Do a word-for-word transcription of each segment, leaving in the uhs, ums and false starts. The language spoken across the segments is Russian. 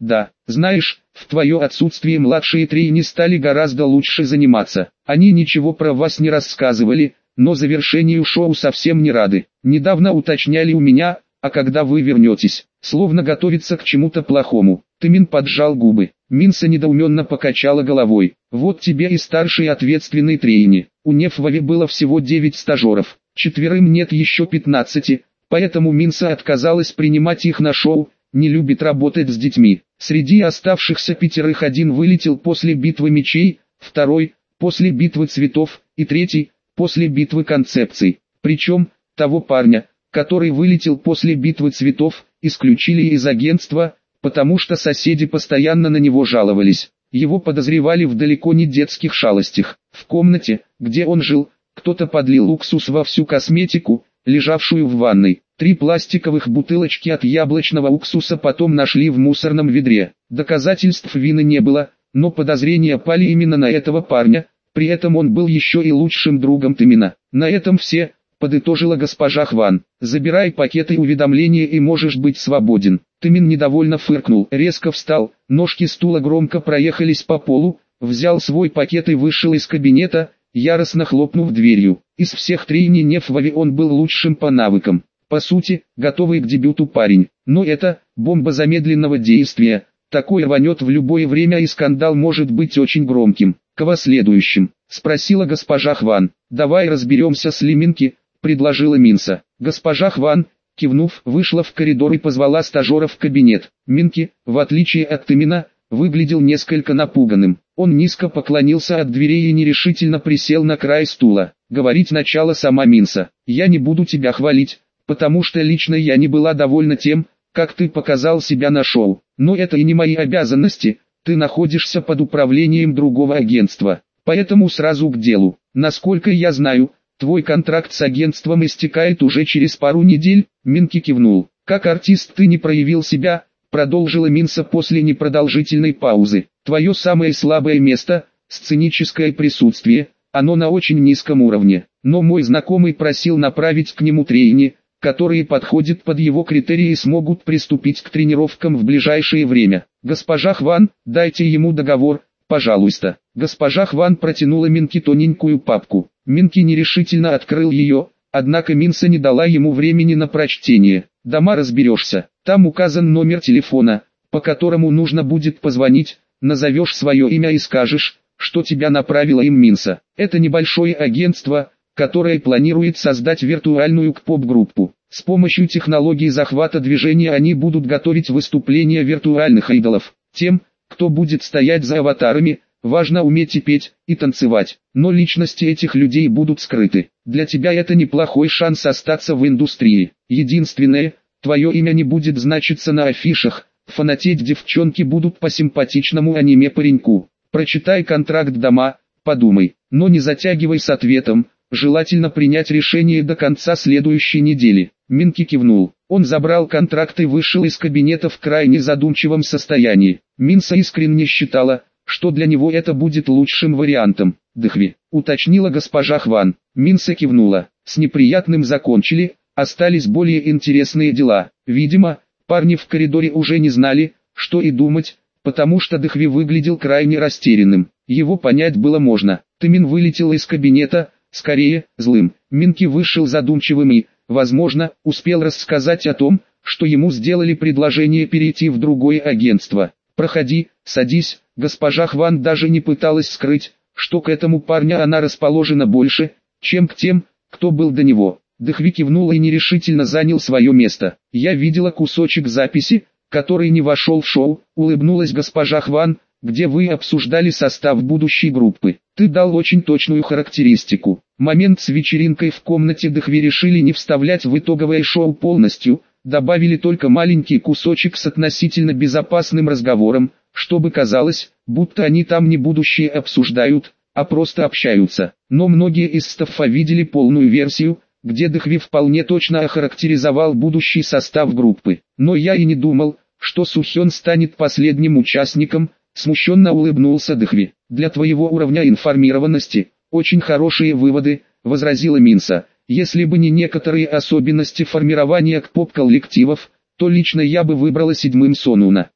Да, знаешь, в твое отсутствие младшие трейни стали гораздо лучше заниматься. Они ничего про вас не рассказывали, но завершению шоу совсем не рады. Недавно уточняли у меня, а когда вы вернетесь, словно готовится к чему-то плохому. Тымин поджал губы. Минса недоуменно покачала головой. Вот тебе и старший ответственный трейни. У Нефвави было всего девять стажеров, четверым нет еще пятнадцати, поэтому Минса отказалась принимать их на шоу, не любит работать с детьми. Среди оставшихся пятерых один вылетел после битвы мечей, второй – после битвы цветов, и третий – после битвы концепций. Причем, того парня, который вылетел после битвы цветов, исключили из агентства, потому что соседи постоянно на него жаловались. Его подозревали в далеко не детских шалостях. В комнате, где он жил, кто-то подлил уксус во всю косметику, лежавшую в ванной. Три пластиковых бутылочки от яблочного уксуса потом нашли в мусорном ведре. Доказательств вины не было, но подозрения пали именно на этого парня, при этом он был еще и лучшим другом Тымина. На этом все, подытожила госпожа Хван. Забирай пакеты уведомления и можешь быть свободен. Тымин недовольно фыркнул, резко встал, ножки стула громко проехались по полу, взял свой пакет и вышел из кабинета, яростно хлопнув дверью. Из всех трейни Нефвави он был лучшим по навыкам. По сути, готовый к дебюту парень. Но это, бомба замедленного действия, такой рванет в любое время и скандал может быть очень громким. Кого следующим? Спросила госпожа Хван. Давай разберемся с Лиминки, предложила Минса. Госпожа Хван, кивнув, вышла в коридор и позвала стажера в кабинет. Минки, в отличие от Тымина, выглядел несколько напуганным. Он низко поклонился от дверей и нерешительно присел на край стула. Говорить начала сама Минса. Я не буду тебя хвалить, потому что лично я не была довольна тем, как ты показал себя на шоу. Но это и не мои обязанности, ты находишься под управлением другого агентства. Поэтому сразу к делу. Насколько я знаю, твой контракт с агентством истекает уже через пару недель. Минки кивнул. Как артист ты не проявил себя, продолжила Минса после непродолжительной паузы. Твое самое слабое место – сценическое присутствие, оно на очень низком уровне. Но мой знакомый просил направить к нему трейни, которые подходят под его критерии и смогут приступить к тренировкам в ближайшее время. Госпожа Хван, дайте ему договор, пожалуйста. Госпожа Хван протянула Минки тоненькую папку. Минки нерешительно открыл ее, однако Минса не дала ему времени на прочтение. Дома разберешься, там указан номер телефона, по которому нужно будет позвонить, назовешь свое имя и скажешь, что тебя направила им Минса. Это небольшое агентство, которое планирует создать виртуальную поп-группу. С помощью технологий захвата движения они будут готовить выступления виртуальных идолов. Тем, кто будет стоять за аватарами, важно уметь и петь, и танцевать. Но личности этих людей будут скрыты. Для тебя это неплохой шанс остаться в индустрии. Единственное, твое имя не будет значиться на афишах, фанатеть девчонки будут по симпатичному аниме-пареньку. Прочитай контракт дома, подумай, но не затягивай с ответом. Желательно принять решение до конца следующей недели. Минки кивнул. Он забрал контракт и вышел из кабинета в крайне задумчивом состоянии. Минса искренне считала, что для него это будет лучшим вариантом. Дхви, уточнила госпожа Хван. Минса кивнула. С неприятным закончили, остались более интересные дела. Видимо, парни в коридоре уже не знали, что и думать, потому что Дхви выглядел крайне растерянным. Его понять было можно. Тымин вылетел из кабинета, скорее, злым. Минки вышел задумчивым и, возможно, успел рассказать о том, что ему сделали предложение перейти в другое агентство. «Проходи, садись», госпожа Хван даже не пыталась скрыть, что к этому парню она расположена больше, чем к тем, кто был до него. Дхви кивнул и нерешительно занял свое место. «Я видела кусочек записи, который не вошел в шоу», улыбнулась госпожа Хван, «где вы обсуждали состав будущей группы. Ты дал очень точную характеристику. Момент с вечеринкой в комнате Дхви решили не вставлять в итоговое шоу полностью, добавили только маленький кусочек с относительно безопасным разговором, чтобы казалось, будто они там не будущее обсуждают, а просто общаются. Но многие из стаффа видели полную версию, где Дхви вполне точно охарактеризовал будущий состав группы. Но я и не думал, что Сухён станет последним участником», смущенно улыбнулся Дхви. «Для твоего уровня информированности, очень хорошие выводы», возразила Минса. «Если бы не некоторые особенности формирования к поп-коллективов, то лично я бы выбрала седьмым Сонуна.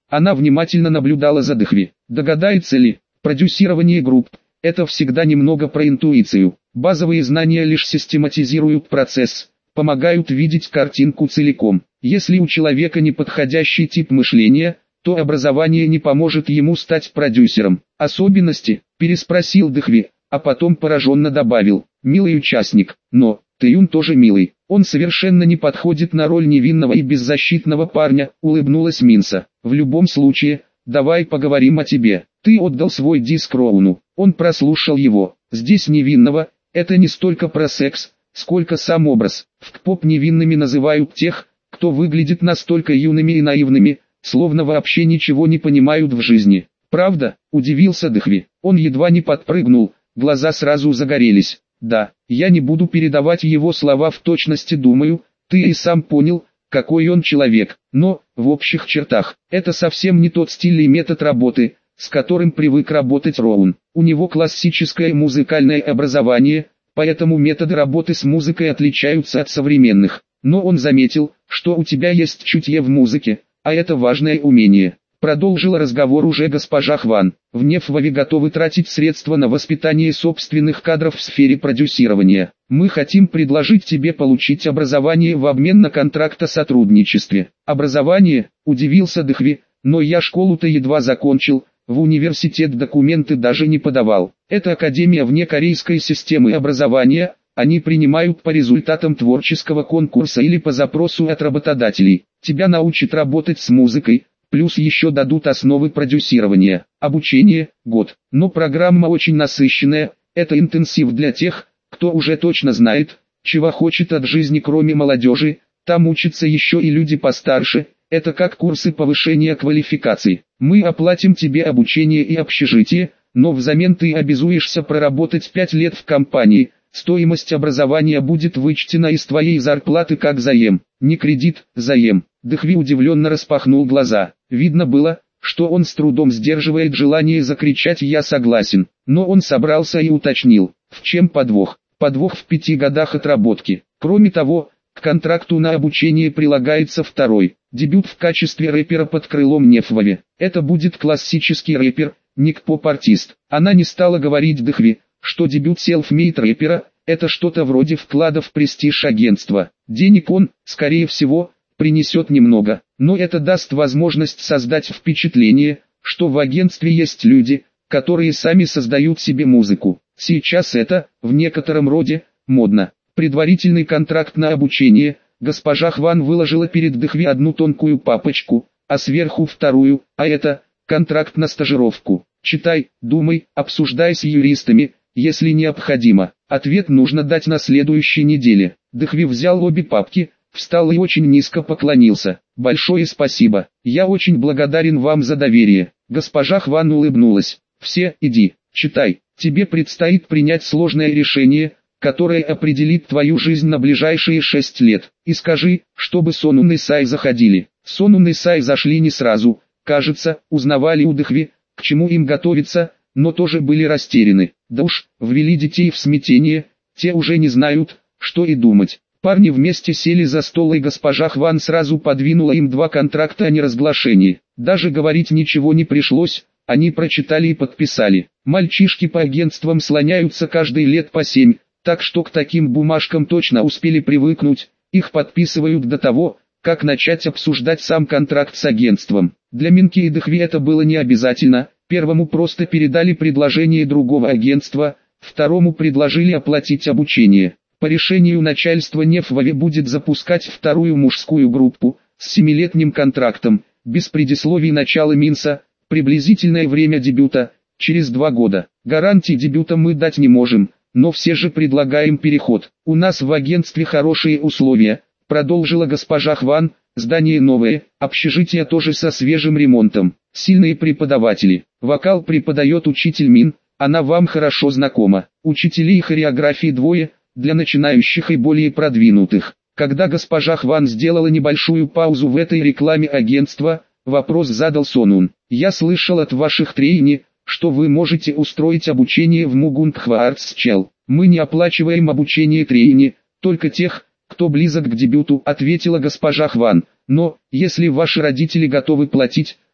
Она внимательно наблюдала за Дхви. Догадается ли? Продюсирование групп – это всегда немного про интуицию. Базовые знания лишь систематизируют процесс, помогают видеть картинку целиком. Если у человека неподходящий тип мышления, то образование не поможет ему стать продюсером. Особенности? Переспросил Дхви, а потом пораженно добавил: милый участник, но Тэюн тоже милый. Он совершенно не подходит на роль невинного и беззащитного парня, улыбнулась Минса. В любом случае, давай поговорим о тебе. Ты отдал свой диск Роуну, он прослушал его. Здесь невинного, это не столько про секс, сколько сам образ. В К-поп невинными называют тех, кто выглядит настолько юными и наивными, словно вообще ничего не понимают в жизни. Правда? Удивился Дхви. Он едва не подпрыгнул, глаза сразу загорелись. Да, я не буду передавать его слова в точности, думаю, ты и сам понял, какой он человек. Но, в общих чертах, это совсем не тот стиль и метод работы, с которым привык работать Роун. У него классическое музыкальное образование, поэтому методы работы с музыкой отличаются от современных. Но он заметил, что у тебя есть чутье в музыке, а это важное умение. Продолжила разговор уже госпожа Хван. В Нефваве готовы тратить средства на воспитание собственных кадров в сфере продюсирования. Мы хотим предложить тебе получить образование в обмен на контракт о сотрудничестве. Образование? Удивился Дхви, но я школу-то едва закончил, в университет документы даже не подавал. Это академия вне корейской системы образования, они принимают по результатам творческого конкурса или по запросу от работодателей. Тебя научат работать с музыкой. Плюс еще дадут основы продюсирования. Обучение – год. Но программа очень насыщенная, это интенсив для тех, кто уже точно знает, чего хочет от жизни кроме молодежи. Там учатся еще и люди постарше, это как курсы повышения квалификации. Мы оплатим тебе обучение и общежитие, но взамен ты обязуешься проработать пять лет в компании. Стоимость образования будет вычтена из твоей зарплаты как заем. Не кредит, заем. Дхви удивленно распахнул глаза. Видно было, что он с трудом сдерживает желание закричать «я согласен». Но он собрался и уточнил, в чем подвох. Подвох в пяти годах отработки. Кроме того, к контракту на обучение прилагается второй, дебют в качестве рэпера под крылом Нефваве. Это будет классический рэпер, не К-поп-артист. Она не стала говорить Дхви, что дебют селф-мейд рэпера – это что-то вроде вклада в престиж агентства. Денег он, скорее всего, принесет немного, но это даст возможность создать впечатление, что в агентстве есть люди, которые сами создают себе музыку. Сейчас это, в некотором роде, модно. Предварительный контракт на обучение, госпожа Хван выложила перед Дхви одну тонкую папочку, а сверху вторую, а это, контракт на стажировку. Читай, думай, обсуждай с юристами, если необходимо. Ответ нужно дать на следующей неделе. Дхви взял обе папки, встал и очень низко поклонился. Большое спасибо, я очень благодарен вам за доверие. Госпожа Хван улыбнулась. Все, иди, читай, тебе предстоит принять сложное решение, которое определит твою жизнь на ближайшие шесть лет. И скажи, чтобы Сонун и Сай заходили. Сонун и Сай зашли не сразу, кажется, узнавали у Дхви, к чему им готовиться, но тоже были растеряны. Да уж, ввели детей в смятение, те уже не знают, что и думать. Парни вместе сели за стол, и госпожа Хван сразу подвинула им два контракта о неразглашении. Даже говорить ничего не пришлось, они прочитали и подписали. Мальчишки по агентствам слоняются каждый лет по семь, так что к таким бумажкам точно успели привыкнуть, их подписывают до того, как начать обсуждать сам контракт с агентством. Для Минки и Дхви это было не обязательно, первому просто передали предложение другого агентства, второму предложили оплатить обучение. По решению начальства Нефваве будет запускать вторую мужскую группу, с семилетним контрактом, без предисловий начала Минса, приблизительное время дебюта, через два года. Гарантий дебюта мы дать не можем, но все же предлагаем переход. У нас в агентстве хорошие условия, продолжила госпожа Хван, здание новое, общежитие тоже со свежим ремонтом, сильные преподаватели. Вокал преподает учитель Мин, она вам хорошо знакома. Учителей хореографии двое, для начинающих и более продвинутых. Когда госпожа Хван сделала небольшую паузу в этой рекламе агентства, вопрос задал Сонун. Я слышал от ваших трейни, что вы можете устроить обучение в Мугунгхва Артсчел. Мы не оплачиваем обучение трейни, только тех, кто близок к дебюту, ответила госпожа Хван. Но, если ваши родители готовы платить,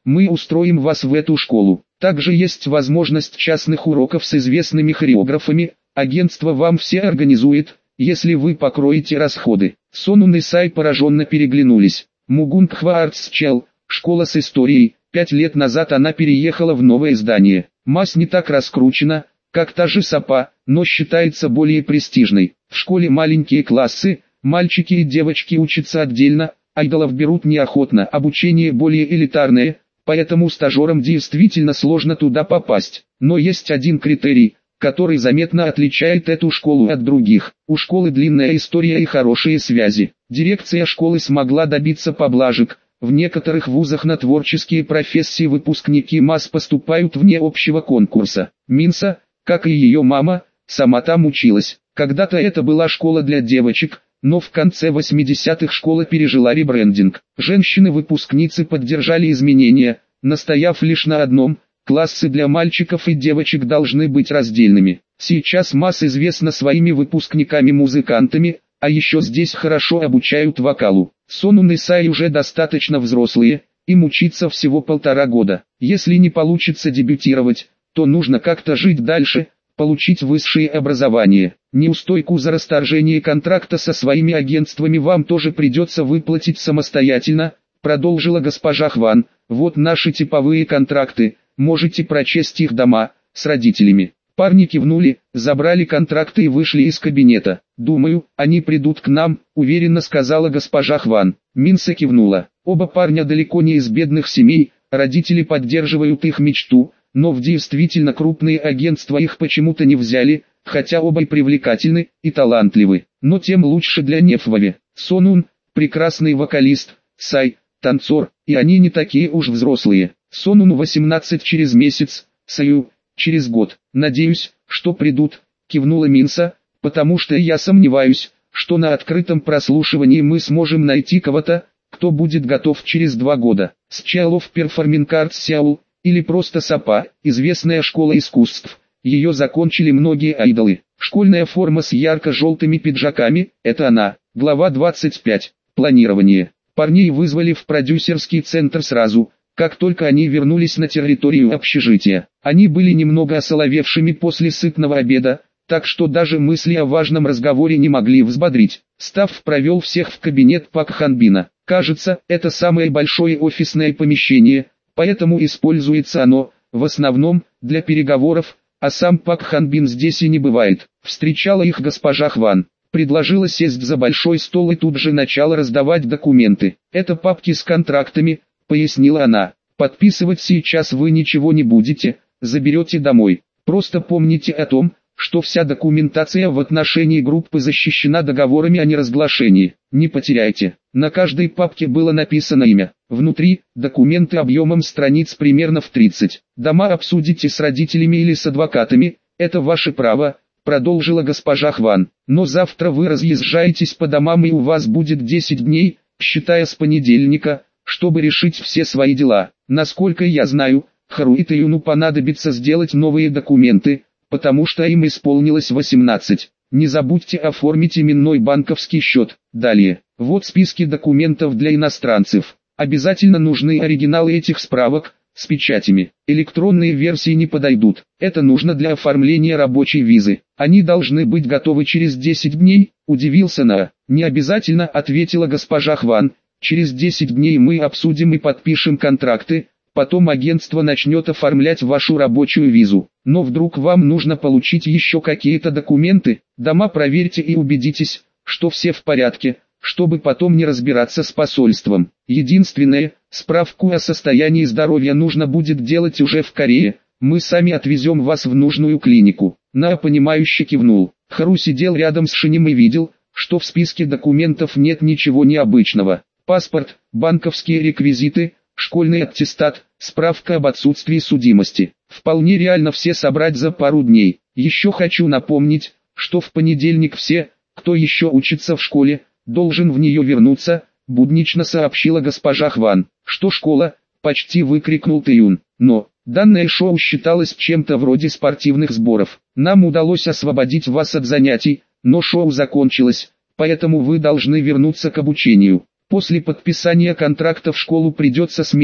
мы устроим вас в эту школу. Также есть возможность частных уроков с известными хореографами, агентство вам все организует, если вы покроете расходы. Сонун и Сай пораженно переглянулись. Мугунгхва Артсчел, школа с историей, пять лет назад она переехала в новое здание. Мазь не так раскручена, как та же Сапа, но считается более престижной. В школе маленькие классы, мальчики и девочки учатся отдельно, айдолов берут неохотно, обучение более элитарное, поэтому стажерам действительно сложно туда попасть. Но есть один критерий, который заметно отличает эту школу от других. У школы длинная история и хорошие связи. Дирекция школы смогла добиться поблажек. В некоторых вузах на творческие профессии выпускники МАС поступают вне общего конкурса. Минса, как и ее мама, сама там училась. Когда-то это была школа для девочек, но в конце восьмидесятых школа пережила ребрендинг. Женщины-выпускницы поддержали изменения, настояв лишь на одном: классы для мальчиков и девочек должны быть раздельными. Сейчас МАС известна своими выпускниками-музыкантами, а еще здесь хорошо обучают вокалу. Сонун и Сай уже достаточно взрослые, им учиться всего полтора года. Если не получится дебютировать, то нужно как-то жить дальше, получить высшее образование. Неустойку за расторжение контракта со своими агентствами вам тоже придется выплатить самостоятельно, продолжила госпожа Хван. Вот наши типовые контракты, можете прочесть их дома, с родителями. Парни кивнули, забрали контракты и вышли из кабинета. «Думаю, они придут к нам», — уверенно сказала госпожа Хван. Минса кивнула. Оба парня далеко не из бедных семей, родители поддерживают их мечту, но в действительно крупные агентства их почему-то не взяли, хотя оба и привлекательны, и талантливы. Но тем лучше для Нефвави. Сонун — прекрасный вокалист, Сай — танцор, и они не такие уж взрослые. Сонуну восемнадцать через месяц, Саю — через год. «Надеюсь, что придут», — кивнула Минса, «потому что я сомневаюсь, что на открытом прослушивании мы сможем найти кого-то, кто будет готов через два года». School of Performing Arts Seoul, или просто САПА, известная школа искусств, ее закончили многие айдолы. Школьная форма с ярко-желтыми пиджаками – это она. Глава двадцать пять. Планирование. Парней вызвали в продюсерский центр сразу, как только они вернулись на территорию общежития. Они были немного осоловевшими после сытного обеда, так что даже мысли о важном разговоре не могли взбодрить. Став провел всех в кабинет Пак Ханбина. Кажется, это самое большое офисное помещение, поэтому используется оно, в основном, для переговоров, а сам Пак Ханбин здесь и не бывает. Встречала их госпожа Хван. Предложила сесть за большой стол и тут же начала раздавать документы. «Это папки с контрактами», — пояснила она. «Подписывать сейчас вы ничего не будете, заберете домой. Просто помните о том, что вся документация в отношении группы защищена договорами о неразглашении. Не потеряйте». На каждой папке было написано имя. Внутри – документы объемом страниц примерно в тридцать. Дома обсудите с родителями или с адвокатами, это ваше право, продолжила госпожа Хван. Но завтра вы разъезжаетесь по домам и у вас будет десять дней, считая с понедельника, чтобы решить все свои дела. Насколько я знаю, Хару и Тэюну понадобится сделать новые документы, потому что им исполнилось восемнадцать. Не забудьте оформить именной банковский счет. Далее, вот списки документов для иностранцев. Обязательно нужны оригиналы этих справок, с печатями. Электронные версии не подойдут. Это нужно для оформления рабочей визы. Они должны быть готовы через десять дней, удивился На. Не обязательно, ответила госпожа Хван. Через десять дней мы обсудим и подпишем контракты, потом агентство начнет оформлять вашу рабочую визу. Но вдруг вам нужно получить еще какие-то документы, дома проверьте и убедитесь, что все в порядке, чтобы потом не разбираться с посольством. Единственное, справку о состоянии здоровья нужно будет делать уже в Корее, мы сами отвезем вас в нужную клинику. На понимающе кивнул. Хару сидел рядом с Шинем и видел, что в списке документов нет ничего необычного. Паспорт, банковские реквизиты, школьный аттестат, справка об отсутствии судимости. Вполне реально все собрать за пару дней. Еще хочу напомнить, что в понедельник все, кто еще учится в школе, должен в нее вернуться, буднично сообщила госпожа Хван. Что школа? Почти выкрикнул Тэюн. Но, данное шоу считалось чем-то вроде спортивных сборов. Нам удалось освободить вас от занятий, но шоу закончилось, поэтому вы должны вернуться к обучению. После подписания контракта в школу придется сменить,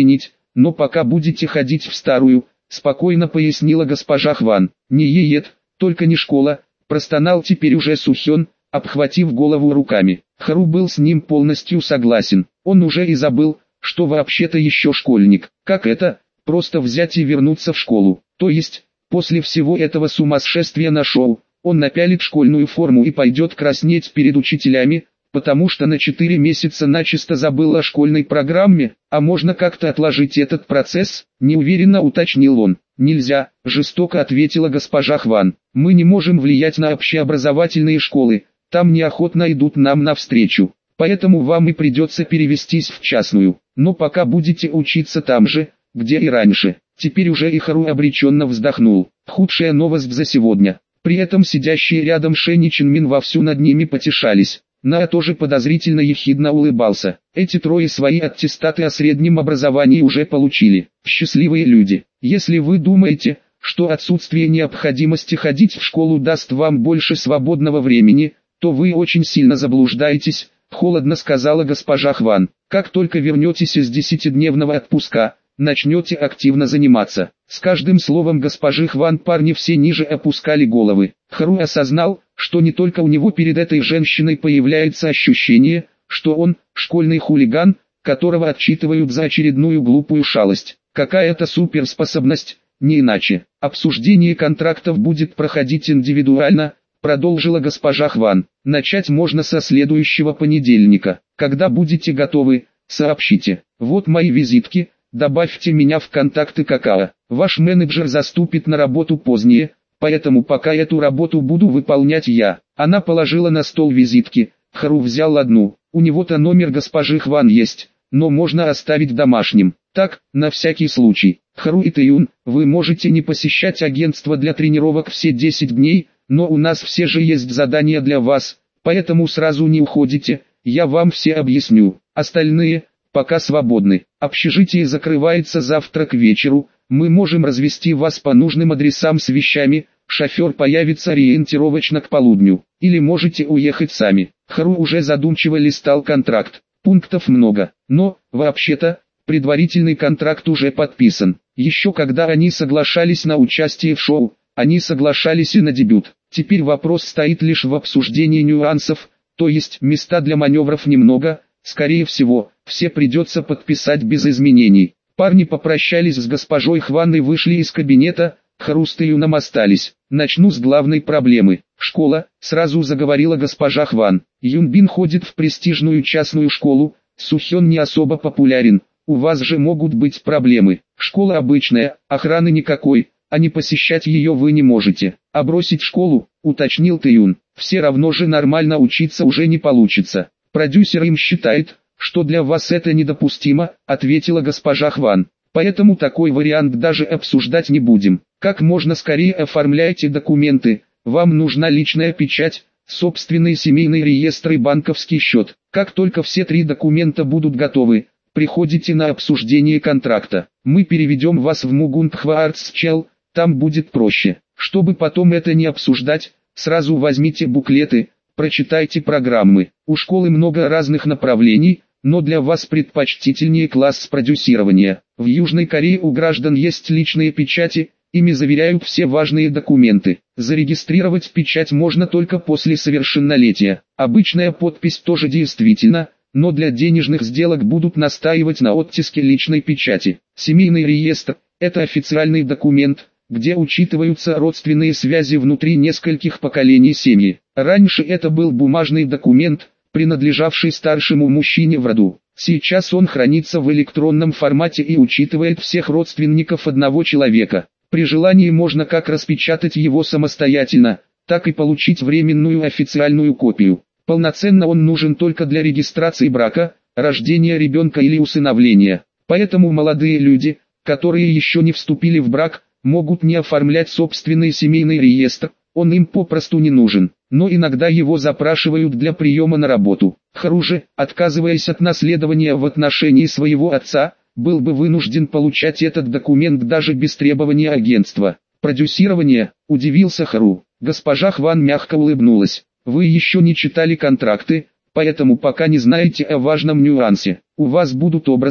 но пока будете ходить в старую, спокойно пояснила госпожа Хван. Не ЕЕТ, только не школа, простонал теперь уже Сухён, обхватив голову руками. Хару был с ним полностью согласен. Он уже и забыл, что вообще-то еще школьник. Как это? Просто взять и вернуться в школу. То есть, после всего этого сумасшествия на шоу, он напялит школьную форму и пойдет краснеть перед учителями, потому что на четыре месяца начисто забыл о школьной программе, а можно как-то отложить этот процесс, неуверенно уточнил он. Нельзя, жестоко ответила госпожа Хван. Мы не можем влиять на общеобразовательные школы, там неохотно идут нам навстречу, поэтому вам и придется перевестись в частную, но пока будете учиться там же, где и раньше. Теперь уже и Хару обреченно вздохнул. Худшая новость за сегодня. При этом сидящие рядом Шен и Чинмин вовсю над ними потешались. На тоже подозрительно ехидно улыбался. Эти трое свои аттестаты о среднем образовании уже получили. Счастливые люди. Если вы думаете, что отсутствие необходимости ходить в школу даст вам больше свободного времени, то вы очень сильно заблуждаетесь, холодно сказала госпожа Хван. Как только вернетесь из десятидневного отпуска, начнете активно заниматься. С каждым словом госпожи Хван парни все ниже опускали головы. Хару осознал, что не только у него перед этой женщиной появляется ощущение, что он – школьный хулиган, которого отчитывают за очередную глупую шалость. Какая-то суперспособность, не иначе. Обсуждение контрактов будет проходить индивидуально, продолжила госпожа Хван. Начать можно со следующего понедельника. Когда будете готовы, сообщите. Вот мои визитки. Добавьте меня в контакты какао. Ваш менеджер заступит на работу позднее, поэтому пока эту работу буду выполнять я. Она положила на стол визитки. Хару взял одну. У него-то номер госпожи Хван есть, но можно оставить домашним. Так, на всякий случай. Хару и Тэюн, вы можете не посещать агентство для тренировок все десять дней, но у нас все же есть задания для вас, поэтому сразу не уходите, я вам все объясню. Остальные пока свободны. Общежитие закрывается завтра к вечеру, мы можем развести вас по нужным адресам с вещами, шофер появится ориентировочно к полудню, или можете уехать сами. Хару уже задумчиво листал контракт, пунктов много, но, вообще-то, предварительный контракт уже подписан. Еще когда они соглашались на участие в шоу, они соглашались и на дебют. Теперь вопрос стоит лишь в обсуждении нюансов, то есть места для маневров немного. Скорее всего, все придется подписать без изменений. Парни попрощались с госпожой Хван и вышли из кабинета, Хару с Тэюном остались. Начну с главной проблемы. Школа, сразу заговорила госпожа Хван. Юнбин ходит в престижную частную школу, Сухён не особо популярен, у вас же могут быть проблемы. Школа обычная, охраны никакой, а не посещать ее вы не можете. А бросить школу, уточнил Тэюн, все равно же нормально учиться уже не получится. Продюсер им считает, что для вас это недопустимо, ответила госпожа Хван. Поэтому такой вариант даже обсуждать не будем. Как можно скорее оформляйте документы, вам нужна личная печать, собственный семейный реестр и банковский счет. Как только все три документа будут готовы, приходите на обсуждение контракта. Мы переведем вас в Мугунтхва Артсчел, там будет проще. Чтобы потом это не обсуждать, сразу возьмите буклеты, прочитайте программы. У школы много разных направлений, но для вас предпочтительнее класс продюсирования. В Южной Корее у граждан есть личные печати, ими заверяют все важные документы. Зарегистрировать печать можно только после совершеннолетия. Обычная подпись тоже действительно, но для денежных сделок будут настаивать на оттиске личной печати. Семейный реестр – это официальный документ, где учитываются родственные связи внутри нескольких поколений семьи. Раньше это был бумажный документ, принадлежавший старшему мужчине в роду. Сейчас он хранится в электронном формате и учитывает всех родственников одного человека. При желании можно как распечатать его самостоятельно, так и получить временную официальную копию. Полноценно он нужен только для регистрации брака, рождения ребенка или усыновления. Поэтому молодые люди, которые еще не вступили в брак, могут не оформлять собственный семейный реестр, он им попросту не нужен, но иногда его запрашивают для приема на работу. Хару же, отказываясь от наследования в отношении своего отца, был бы вынужден получать этот документ даже без требования агентства. Продюсирование, удивился Хару. Госпожа Хван мягко улыбнулась. Вы еще не читали контракты, поэтому пока не знаете о важном нюансе. У вас будут образы,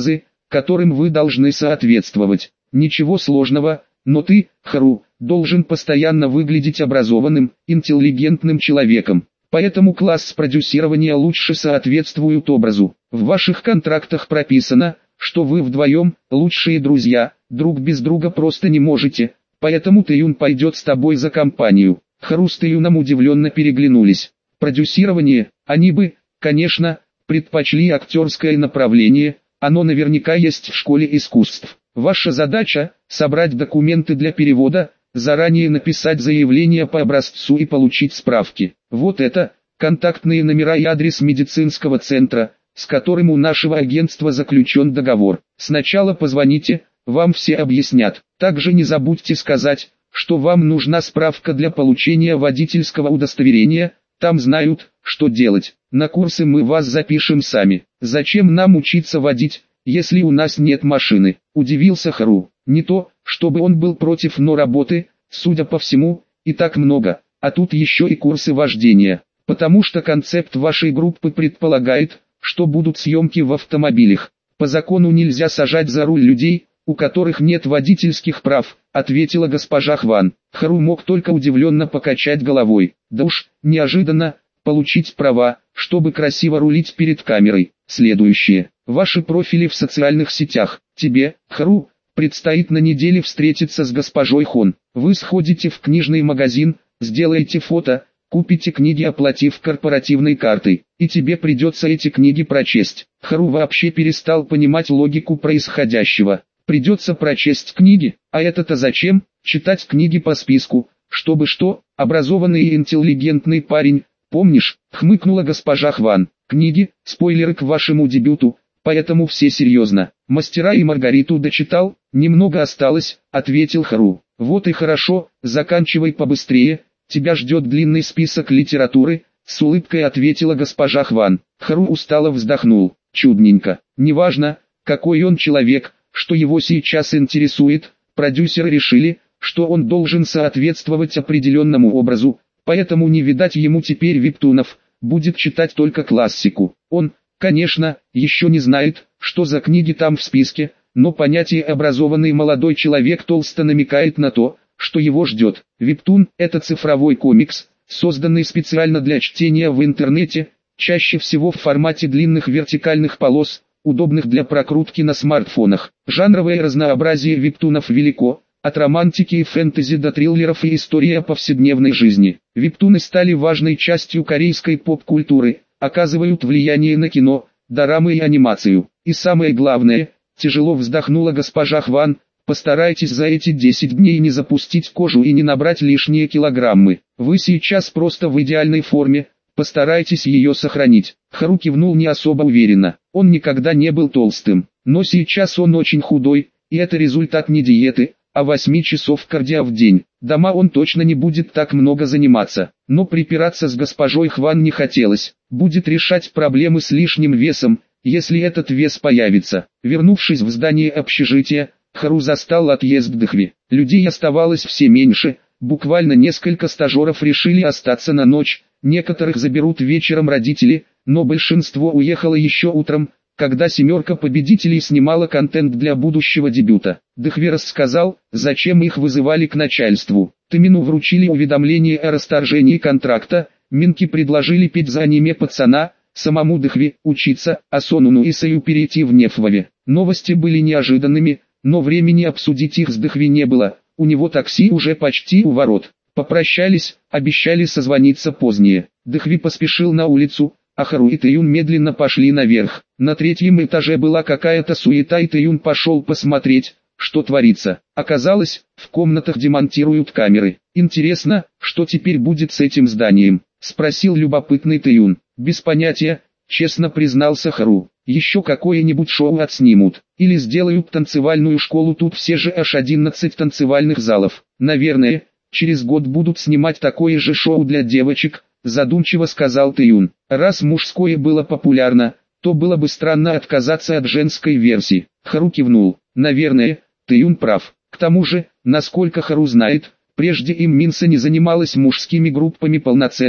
которым вы должны соответствовать. Ничего сложного, но ты, Хару, должен постоянно выглядеть образованным, интеллигентным человеком. Поэтому класс продюсирования лучше соответствует образу. В ваших контрактах прописано, что вы вдвоем лучшие друзья, друг без друга просто не можете, поэтому Тэйюн пойдет с тобой за компанию. Хару с Тэйюном удивленно переглянулись. Продюсирование, они бы, конечно, предпочли актерское направление, оно наверняка есть в школе искусств. Ваша задача – собрать документы для перевода, заранее написать заявление по образцу и получить справки. Вот это, контактные номера и адрес медицинского центра, с которым у нашего агентства заключен договор. Сначала позвоните, вам все объяснят. Также не забудьте сказать, что вам нужна справка для получения водительского удостоверения, там знают, что делать. На курсы мы вас запишем сами. Зачем нам учиться водить, если у нас нет машины? Удивился Хару. Не то, чтобы он был против, но работы, судя по всему, и так много, а тут еще и курсы вождения. Потому что концепт вашей группы предполагает, что будут съемки в автомобилях. По закону нельзя сажать за руль людей, у которых нет водительских прав, ответила госпожа Хван. Хару мог только удивленно покачать головой. Да уж, неожиданно, получить права, чтобы красиво рулить перед камерой. Следующее. Ваши профили в социальных сетях. Тебе, Хару, предстоит на неделе встретиться с госпожой Хон. Вы сходите в книжный магазин, сделаете фото, купите книги, оплатив корпоративной картой, и тебе придется эти книги прочесть. Хару вообще перестал понимать логику происходящего. Придется прочесть книги, а это-то зачем? Читать книги по списку, чтобы что? Образованный и интеллигентный парень, помнишь? Хмыкнула госпожа Хван. Книги, спойлеры к вашему дебюту, поэтому все серьезно. «Мастера и Маргариту» дочитал? Немного осталось, ответил Хару. Вот и хорошо, заканчивай побыстрее, тебя ждет длинный список литературы, с улыбкой ответила госпожа Хван. Хару устало вздохнул. Чудненько. Неважно, какой он человек, что его сейчас интересует, продюсеры решили, что он должен соответствовать определенному образу, поэтому не видать ему теперь вебтунов, будет читать только классику. Он, конечно, еще не знает, что за книги там в списке, но понятие «образованный молодой человек» толсто намекает на то, что его ждет. Вебтун – это цифровой комикс, созданный специально для чтения в интернете, чаще всего в формате длинных вертикальных полос, удобных для прокрутки на смартфонах. Жанровое разнообразие вебтунов велико, от романтики и фэнтези до триллеров и истории о повседневной жизни. Вебтуны стали важной частью корейской поп-культуры, оказывают влияние на кино, дорамы и анимацию. И самое главное, тяжело вздохнула госпожа Хван, постарайтесь за эти десять дней не запустить кожу и не набрать лишние килограммы. Вы сейчас просто в идеальной форме, постарайтесь ее сохранить. Хару кивнул не особо уверенно. Он никогда не был толстым, но сейчас он очень худой, и это результат не диеты, а восьми часов кардио в день. Дома он точно не будет так много заниматься, но припираться с госпожой Хван не хотелось. Будет решать проблемы с лишним весом, если этот вес появится. Вернувшись в здание общежития, Хару застал отъезд Дхви. Людей оставалось все меньше, буквально несколько стажеров решили остаться на ночь, некоторых заберут вечером родители, но большинство уехало еще утром, когда семерка победителей снимала контент для будущего дебюта. Дхви рассказал, зачем их вызывали к начальству. Тымину вручили уведомление о расторжении контракта, Минки предложили петь за аниме пацана, самому Дхви учиться, а Сонуну и Саю перейти в Нефвове. Новости были неожиданными, но времени обсудить их с Дхви не было, у него такси уже почти у ворот. Попрощались, обещали созвониться позднее. Дхви поспешил на улицу, а Хару и Тэйюн медленно пошли наверх. На третьем этаже была какая-то суета, и Тэйюн пошел посмотреть, что творится. Оказалось, в комнатах демонтируют камеры. «Интересно, что теперь будет с этим зданием?» — спросил любопытный Тэйюн. «Без понятия», — честно признался Хару. «Еще какое-нибудь шоу отснимут. Или сделают танцевальную школу, тут все же аж одиннадцать танцевальных залов. Наверное, через год будут снимать такое же шоу для девочек», — задумчиво сказал Тэйюн. «Раз мужское было популярно, то было бы странно отказаться от женской версии». Хару кивнул. «Наверное, Тэйюн прав. К тому же, насколько Хару знает, прежде им Минса не занималась мужскими группами полноценно,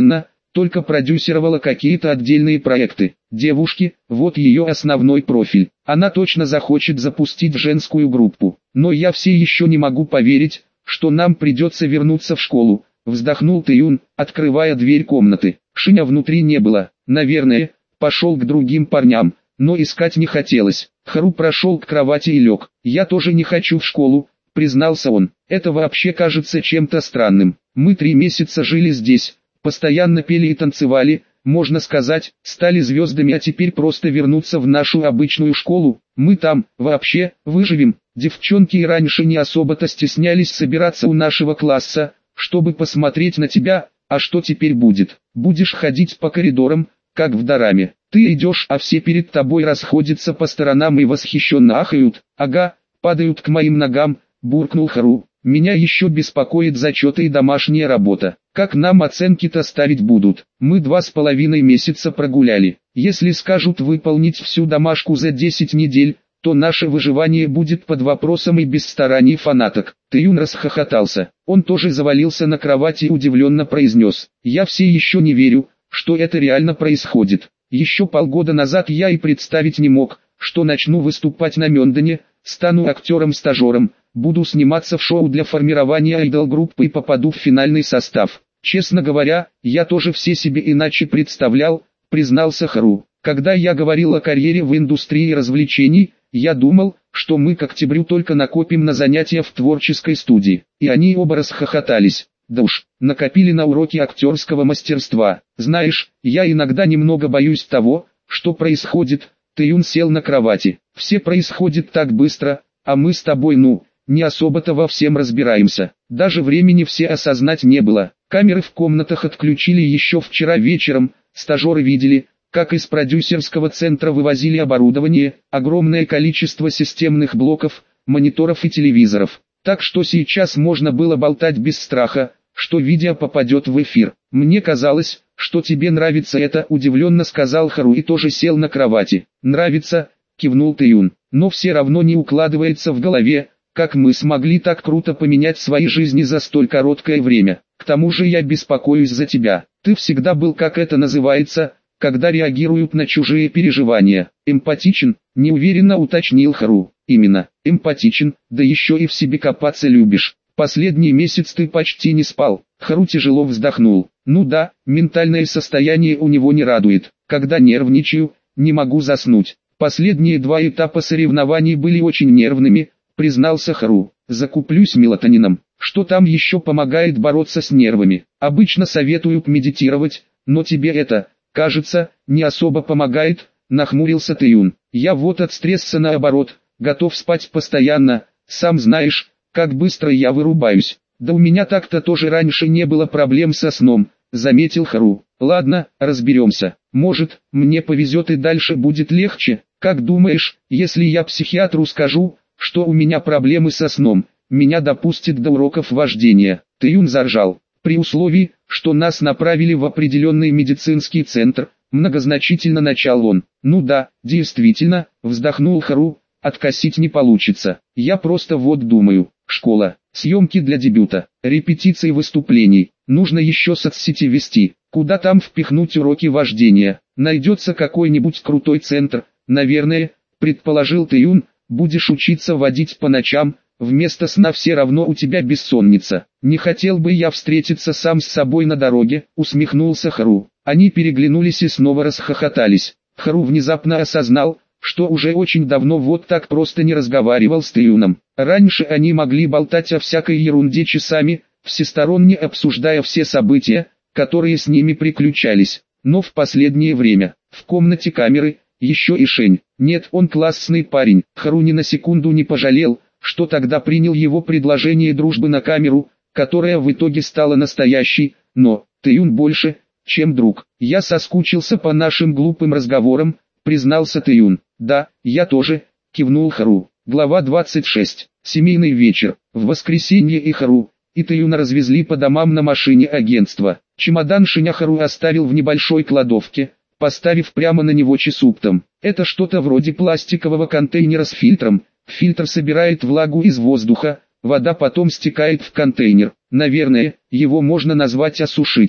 только продюсировала какие-то отдельные проекты. Девушки, вот ее основной профиль. Она точно захочет запустить женскую группу. Но я все еще не могу поверить, что нам придется вернуться в школу, вздохнул Тэйюн, открывая дверь комнаты. Шиня внутри не было. Наверное, пошел к другим парням, но искать не хотелось. Хару прошел к кровати и лег. Я тоже не хочу в школу, признался он. Это вообще кажется чем-то странным. Мы три месяца жили здесь, постоянно пели и танцевали, можно сказать, стали звездами, а теперь просто вернуться в нашу обычную школу. Мы там, вообще, выживем. Девчонки и раньше не особо-то стеснялись собираться у нашего класса, чтобы посмотреть на тебя, а что теперь будет? Будешь ходить по коридорам, как в дораме. Ты идешь, а все перед тобой расходятся по сторонам и восхищенно ахают. Ага, падают к моим ногам, буркнул Хару. Меня еще беспокоит зачеты и домашняя работа. Как нам оценки-то ставить будут? Мы два с половиной месяца прогуляли. Если скажут выполнить всю домашку за десять недель, то наше выживание будет под вопросом и без стараний фанаток. Тэйюн расхохотался. Он тоже завалился на кровати и удивленно произнес: «Я все еще не верю, что это реально происходит. Еще полгода назад я и представить не мог, что начну выступать на Мёндоне, стану актером-стажером, буду сниматься в шоу для формирования айдол-группы и попаду в финальный состав. Честно говоря, я тоже все себе иначе представлял», признался Хару. «Когда я говорил о карьере в индустрии развлечений, я думал, что мы к октябрю только накопим на занятия в творческой студии». И они оба расхохотались. «Да уж, накопили на уроки актерского мастерства. Знаешь, я иногда немного боюсь того, что происходит». Тэйюн сел на кровати. «Все происходит так быстро, а мы с тобой, ну, не особо-то во всем разбираемся. Даже времени все осознать не было. Камеры в комнатах отключили еще вчера вечером, стажеры видели, как из продюсерского центра вывозили оборудование, огромное количество системных блоков, мониторов и телевизоров. Так что сейчас можно было болтать без страха, что видео попадет в эфир. Мне казалось, что тебе нравится это», удивленно сказал Хару и тоже сел на кровати. «Нравится», кивнул Тэйюн, «но все равно не укладывается в голове, как мы смогли так круто поменять свои жизни за столь короткое время. К тому же я беспокоюсь за тебя. Ты всегда был, как это называется, когда реагируют на чужие переживания, эмпатичен», неуверенно уточнил Хару. «Именно, эмпатичен, да еще и в себе копаться любишь. Последний месяц ты почти не спал». Хару тяжело вздохнул. «Ну да, ментальное состояние у него не радует. Когда нервничаю, не могу заснуть. Последние два этапа соревнований были очень нервными», признался Хару. «Закуплюсь мелатонином. Что там еще помогает бороться с нервами? Обычно советуют медитировать, но тебе это, кажется, не особо помогает», нахмурился Тэйюн. «Я вот от стресса наоборот, готов спать постоянно, сам знаешь, как быстро я вырубаюсь». «Да у меня так-то тоже раньше не было проблем со сном», заметил Хару. «Ладно, разберемся. Может, мне повезет и дальше будет легче. Как думаешь, если я психиатру скажу, что у меня проблемы со сном, меня допустит до уроков вождения?» Тэйюн заржал. «При условии, что нас направили в определенный медицинский центр», многозначительно начал он. «Ну да, действительно», вздохнул Хару, «откосить не получится. Я просто вот думаю, школа, съемки для дебюта, репетиции выступлений, нужно еще соцсети вести, куда там впихнуть уроки вождения, найдется какой-нибудь крутой центр, наверное», предположил Тэйюн, «будешь учиться водить по ночам, вместо сна все равно у тебя бессонница». «Не хотел бы я встретиться сам с собой на дороге», усмехнулся Хару. Они переглянулись и снова расхохотались. Хару внезапно осознал, что уже очень давно вот так просто не разговаривал с Тэйюном. Раньше они могли болтать о всякой ерунде часами, всесторонне обсуждая все события, которые с ними приключались. Но в последнее время, в комнате камеры, еще и Шень. Нет, он классный парень. Хару ни на секунду не пожалел, что тогда принял его предложение дружбы на камеру, которая в итоге стала настоящей, но Тэйюн больше, чем друг. «Я соскучился по нашим глупым разговорам», признался Тэйюн. «Да, я тоже», кивнул Хару. Глава двадцать шесть. Семейный вечер. В воскресенье и Хару, и Тэйюна развезли по домам на машине агентства. Чемодан Шиня Хару оставил в небольшой кладовке, поставив прямо на него чесуптом. Это что-то вроде пластикового контейнера с фильтром. Фильтр собирает влагу из воздуха, вода потом стекает в контейнер. Наверное, его можно назвать осушителем.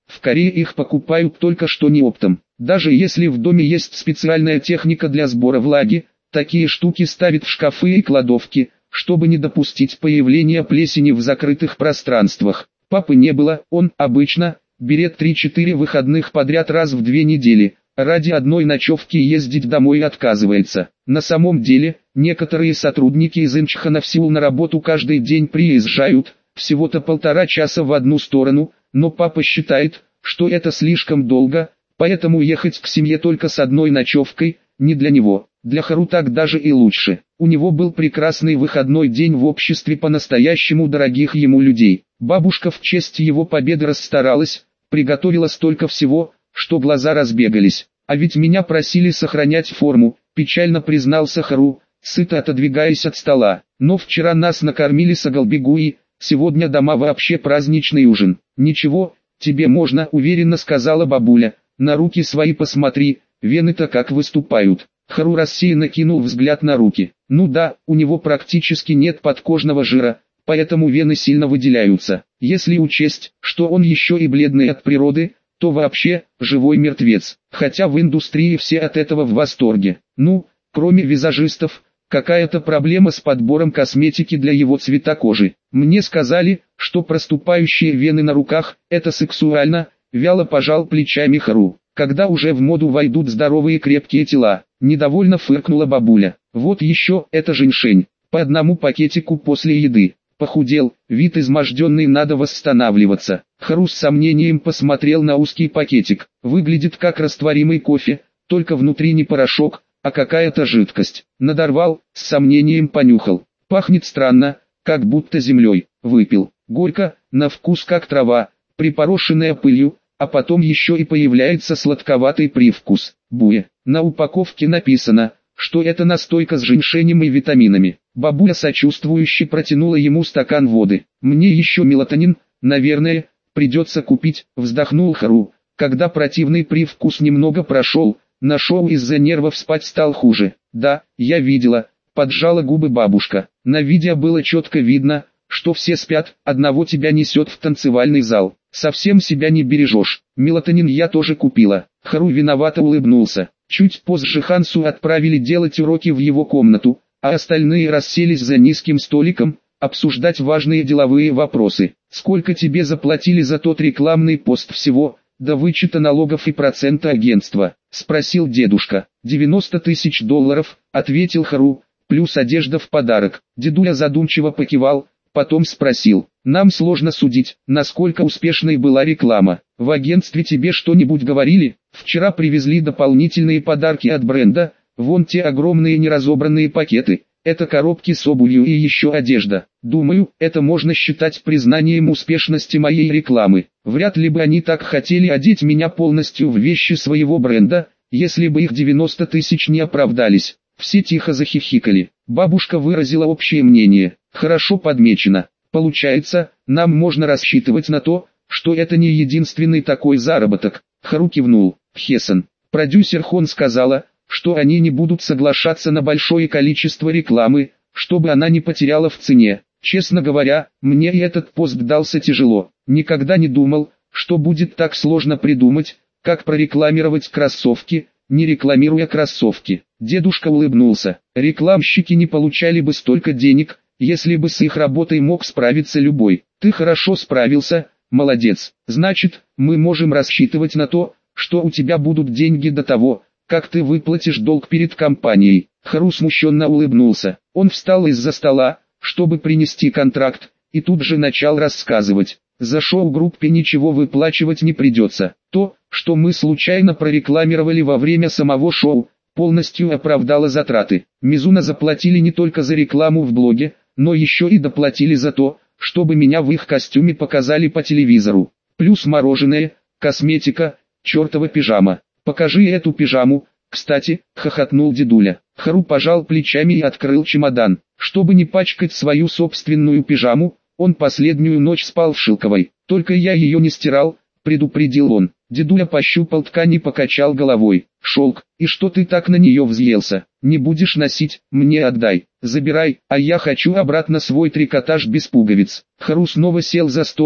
В Корее их покупают только что не оптом. Даже если в доме есть специальная техника для сбора влаги, такие штуки ставят в шкафы и кладовки, чтобы не допустить появления плесени в закрытых пространствах. Папы не было, он обычно берет три-четыре выходных подряд раз в две недели. Ради одной ночевки ездить домой отказывается. На самом деле, некоторые сотрудники из Инчхана в Сеул на работу каждый день приезжают, всего-то полтора часа в одну сторону, но папа считает, что это слишком долго, поэтому ехать к семье только с одной ночевкой, не для него. Для Хару так даже и лучше. У него был прекрасный выходной день в обществе по-настоящему дорогих ему людей. Бабушка в честь его победы расстаралась, приготовила столько всего, что глаза разбегались. А ведь меня просили сохранять форму, печально признался Хару, сыто отодвигаясь от стола. Но вчера нас накормили сагалбигуи, сегодня дома вообще праздничный ужин. Ничего, тебе можно, уверенно сказала бабуля, на руки свои посмотри, вены-то как выступают. Хару рассеянно кинул взгляд на руки. Ну да, у него практически нет подкожного жира, поэтому вены сильно выделяются. Если учесть, что он еще и бледный от природы, то вообще, живой мертвец. Хотя в индустрии все от этого в восторге. Ну, кроме визажистов, какая-то проблема с подбором косметики для его цвета кожи. Мне сказали, что проступающие вены на руках – это сексуально, вяло пожал плечами Хару. Когда уже в моду войдут здоровые крепкие тела, недовольно фыркнула бабуля. Вот еще, это женьшень, по одному пакетику после еды. Похудел, вид изможденный, надо восстанавливаться. Хару с сомнением посмотрел на узкий пакетик. Выглядит как растворимый кофе, только внутри не порошок, а какая-то жидкость. Надорвал, с сомнением понюхал. Пахнет странно, как будто землей. Выпил. Горько, на вкус как трава, припорошенная пылью, а потом еще и появляется сладковатый привкус. Буе. На упаковке написано, что это настойка с женьшенем и витаминами. Бабуля сочувствующе протянула ему стакан воды. «Мне еще мелатонин, наверное, придется купить», вздохнул Хару. Когда противный привкус немного прошел, на шоу из-за нервов спать стал хуже. «Да, я видела», поджала губы бабушка. На видео было четко видно, что все спят, одного тебя несет в танцевальный зал. Совсем себя не бережешь. Мелатонин я тоже купила. Хару виновато улыбнулся. Чуть позже Хансу отправили делать уроки в его комнату, а остальные расселись за низким столиком, обсуждать важные деловые вопросы. «Сколько тебе заплатили за тот рекламный пост всего, до вычета налогов и процента агентства?» – спросил дедушка. девяносто тысяч долларов, ответил Хару, плюс одежда в подарок. Дедуля задумчиво покивал, потом спросил. «Нам сложно судить, насколько успешной была реклама. В агентстве тебе что-нибудь говорили? Вчера привезли дополнительные подарки от бренда, вон те огромные неразобранные пакеты, это коробки с обувью и еще одежда. Думаю, это можно считать признанием успешности моей рекламы. Вряд ли бы они так хотели одеть меня полностью в вещи своего бренда, если бы их девяносто тысяч не оправдались». Все тихо захихикали. Бабушка выразила общее мнение. «Хорошо подмечено. Получается, нам можно рассчитывать на то, что это не единственный такой заработок». Хару кивнул. Хесен, продюсер Хон, сказала, что они не будут соглашаться на большое количество рекламы, чтобы она не потеряла в цене. Честно говоря, мне и этот пост дался тяжело. Никогда не думал, что будет так сложно придумать, как прорекламировать кроссовки, не рекламируя кроссовки. Дедушка улыбнулся. Рекламщики не получали бы столько денег, если бы с их работой мог справиться любой. Ты хорошо справился, молодец. Значит, мы можем рассчитывать на то, что у тебя будут деньги до того, как ты выплатишь долг перед компанией. Хару смущенно улыбнулся. Он встал из-за стола, чтобы принести контракт, и тут же начал рассказывать. За шоу-группе ничего выплачивать не придется. То, что мы случайно прорекламировали во время самого шоу, полностью оправдало затраты. Мизуна заплатили не только за рекламу в блоге, но еще и доплатили за то, чтобы меня в их костюме показали по телевизору. Плюс мороженое, косметика, чертова пижама. «Покажи эту пижаму, кстати», — хохотнул дедуля. Хару пожал плечами и открыл чемодан. Чтобы не пачкать свою собственную пижаму, он последнюю ночь спал в шелковой. «Только я ее не стирал», — предупредил он. Дедуля пощупал ткань и покачал головой. «Шелк, и что ты так на нее взъелся? Не будешь носить, мне отдай. Забирай, а я хочу обратно свой трикотаж без пуговиц». Хару снова сел за стол,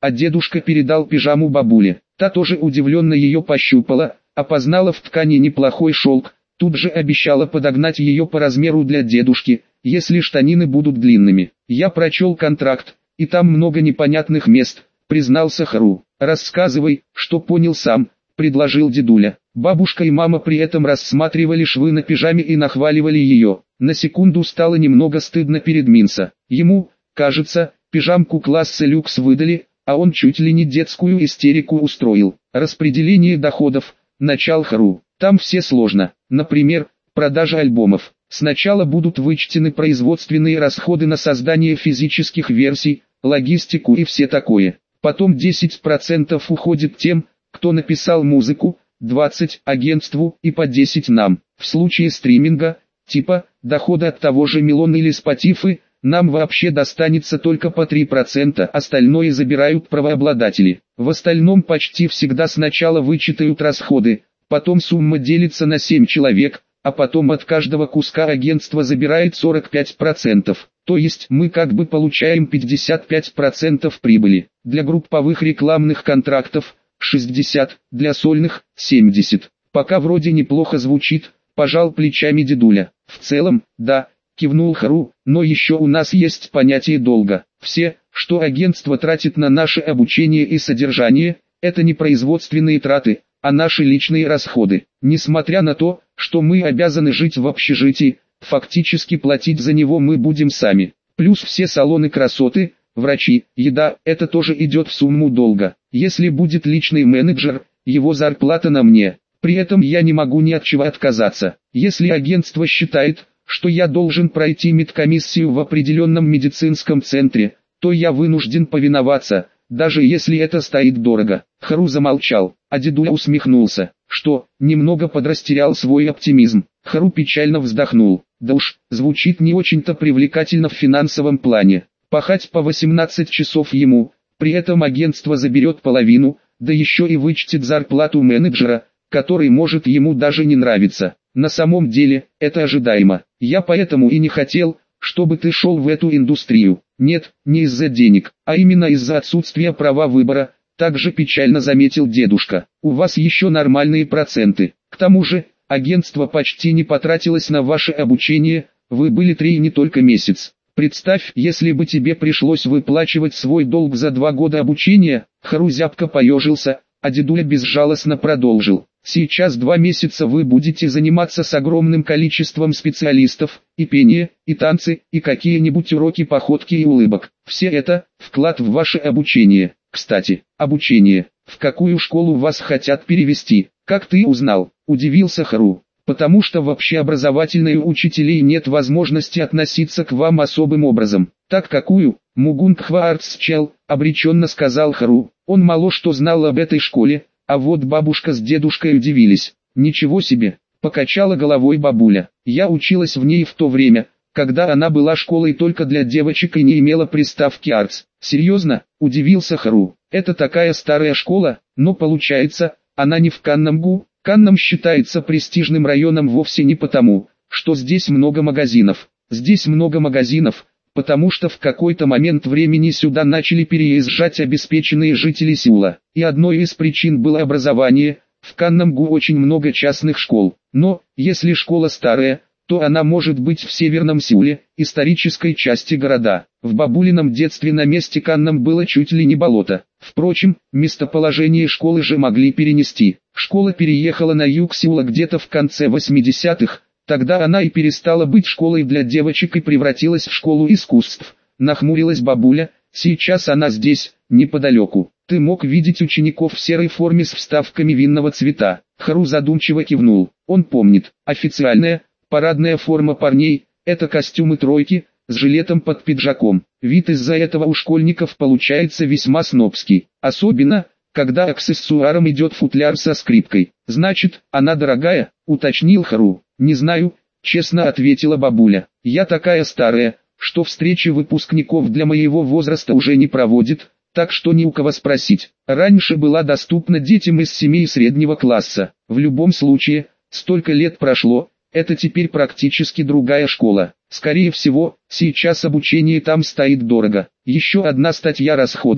а дедушка передал пижаму бабуле. Та тоже удивленно ее пощупала, опознала в ткани неплохой шелк, тут же обещала подогнать ее по размеру для дедушки, если штанины будут длинными. Я прочел контракт, и там много непонятных мест, признался Хару. Рассказывай, что понял сам, предложил дедуля. Бабушка и мама при этом рассматривали швы на пижаме и нахваливали ее. На секунду стало немного стыдно перед Минса. Ему, кажется, пижамку класса люкс выдали, а он чуть ли не детскую истерику устроил. Распределение доходов, начал Хару. Там все сложно. Например, продажа альбомов. Сначала будут вычтены производственные расходы на создание физических версий, логистику и все такое. Потом десять процентов уходит тем, кто написал музыку, двадцать процентов агентству и по десять процентов нам. В случае стриминга, типа, дохода от того же Мелона или Spotify, нам вообще достанется только по три процента, остальное забирают правообладатели. В остальном почти всегда сначала вычитают расходы, потом сумма делится на семь человек, а потом от каждого куска агентство забирает сорок пять процентов. То есть мы как бы получаем пятьдесят пять процентов прибыли. Для групповых рекламных контрактов шестьдесят процентов, для сольных семьдесят процентов. Пока вроде неплохо звучит, пожал плечами дедуля. В целом, да, кивнул Хару, но еще у нас есть понятие долга. Все, что агентство тратит на наше обучение и содержание, это не производственные траты, а наши личные расходы. Несмотря на то, что мы обязаны жить в общежитии, фактически платить за него мы будем сами. Плюс все салоны красоты, врачи, еда, это тоже идет в сумму долга. Если будет личный менеджер, его зарплата на мне. При этом я не могу ни от чего отказаться. Если агентство считает, что я должен пройти медкомиссию в определенном медицинском центре, то я вынужден повиноваться, даже если это стоит дорого. Хару замолчал, а дедуля усмехнулся, что, немного подрастерял свой оптимизм. Хару печально вздохнул. Да уж, звучит не очень-то привлекательно в финансовом плане. Пахать по восемнадцать часов ему, при этом агентство заберет половину, да еще и вычтет зарплату менеджера, который может ему даже не нравиться. На самом деле, это ожидаемо. Я поэтому и не хотел, чтобы ты шел в эту индустрию. Нет, не из-за денег, а именно из-за отсутствия права выбора, также печально заметил дедушка. У вас еще нормальные проценты. К тому же, агентство почти не потратилось на ваше обучение, вы были три и не только месяц. Представь, если бы тебе пришлось выплачивать свой долг за два года обучения. Хару зябко поежился, а дедуля безжалостно продолжил. Сейчас два месяца вы будете заниматься с огромным количеством специалистов, и пение, и танцы, и какие-нибудь уроки походки и улыбок. Все это – вклад в ваше обучение. Кстати, обучение. В какую школу вас хотят перевести? Как ты узнал? Удивился Хару. Потому что в общеобразовательной у учителей нет возможности относиться к вам особым образом. Так какую? Мугунгхва Артсчел, обреченно сказал Хару. Он мало что знал об этой школе. А вот бабушка с дедушкой удивились. Ничего себе, покачала головой бабуля. Я училась в ней в то время, когда она была школой только для девочек и не имела приставки «артс». Серьезно, удивился Хару. Это такая старая школа, но получается, она не в Каннамгу. Каннам считается престижным районом вовсе не потому, что здесь много магазинов. Здесь много магазинов, потому что в какой-то момент времени сюда начали переезжать обеспеченные жители Сеула. И одной из причин было образование. В Каннамгу очень много частных школ. Но, если школа старая, то она может быть в Северном Сеуле, исторической части города. В бабулином детстве на месте Каннам было чуть ли не болото. Впрочем, местоположение школы же могли перенести. Школа переехала на юг Сеула где-то в конце восьмидесятых. Тогда она и перестала быть школой для девочек и превратилась в школу искусств. Нахмурилась бабуля, сейчас она здесь, неподалеку. Ты мог видеть учеников в серой форме с вставками винного цвета. Хару задумчиво кивнул. Он помнит. Официальная, парадная форма парней – это костюмы тройки, с жилетом под пиджаком. Вид из-за этого у школьников получается весьма снобский. Особенно, когда аксессуаром идет футляр со скрипкой. Значит, она дорогая, уточнил Хару. Не знаю, честно ответила бабуля. Я такая старая, что встречи выпускников для моего возраста уже не проводит, так что не у кого спросить. Раньше была доступна детям из семей среднего класса. В любом случае, столько лет прошло, это теперь практически другая школа. Скорее всего, сейчас обучение там стоит дорого. Еще одна статья расходов,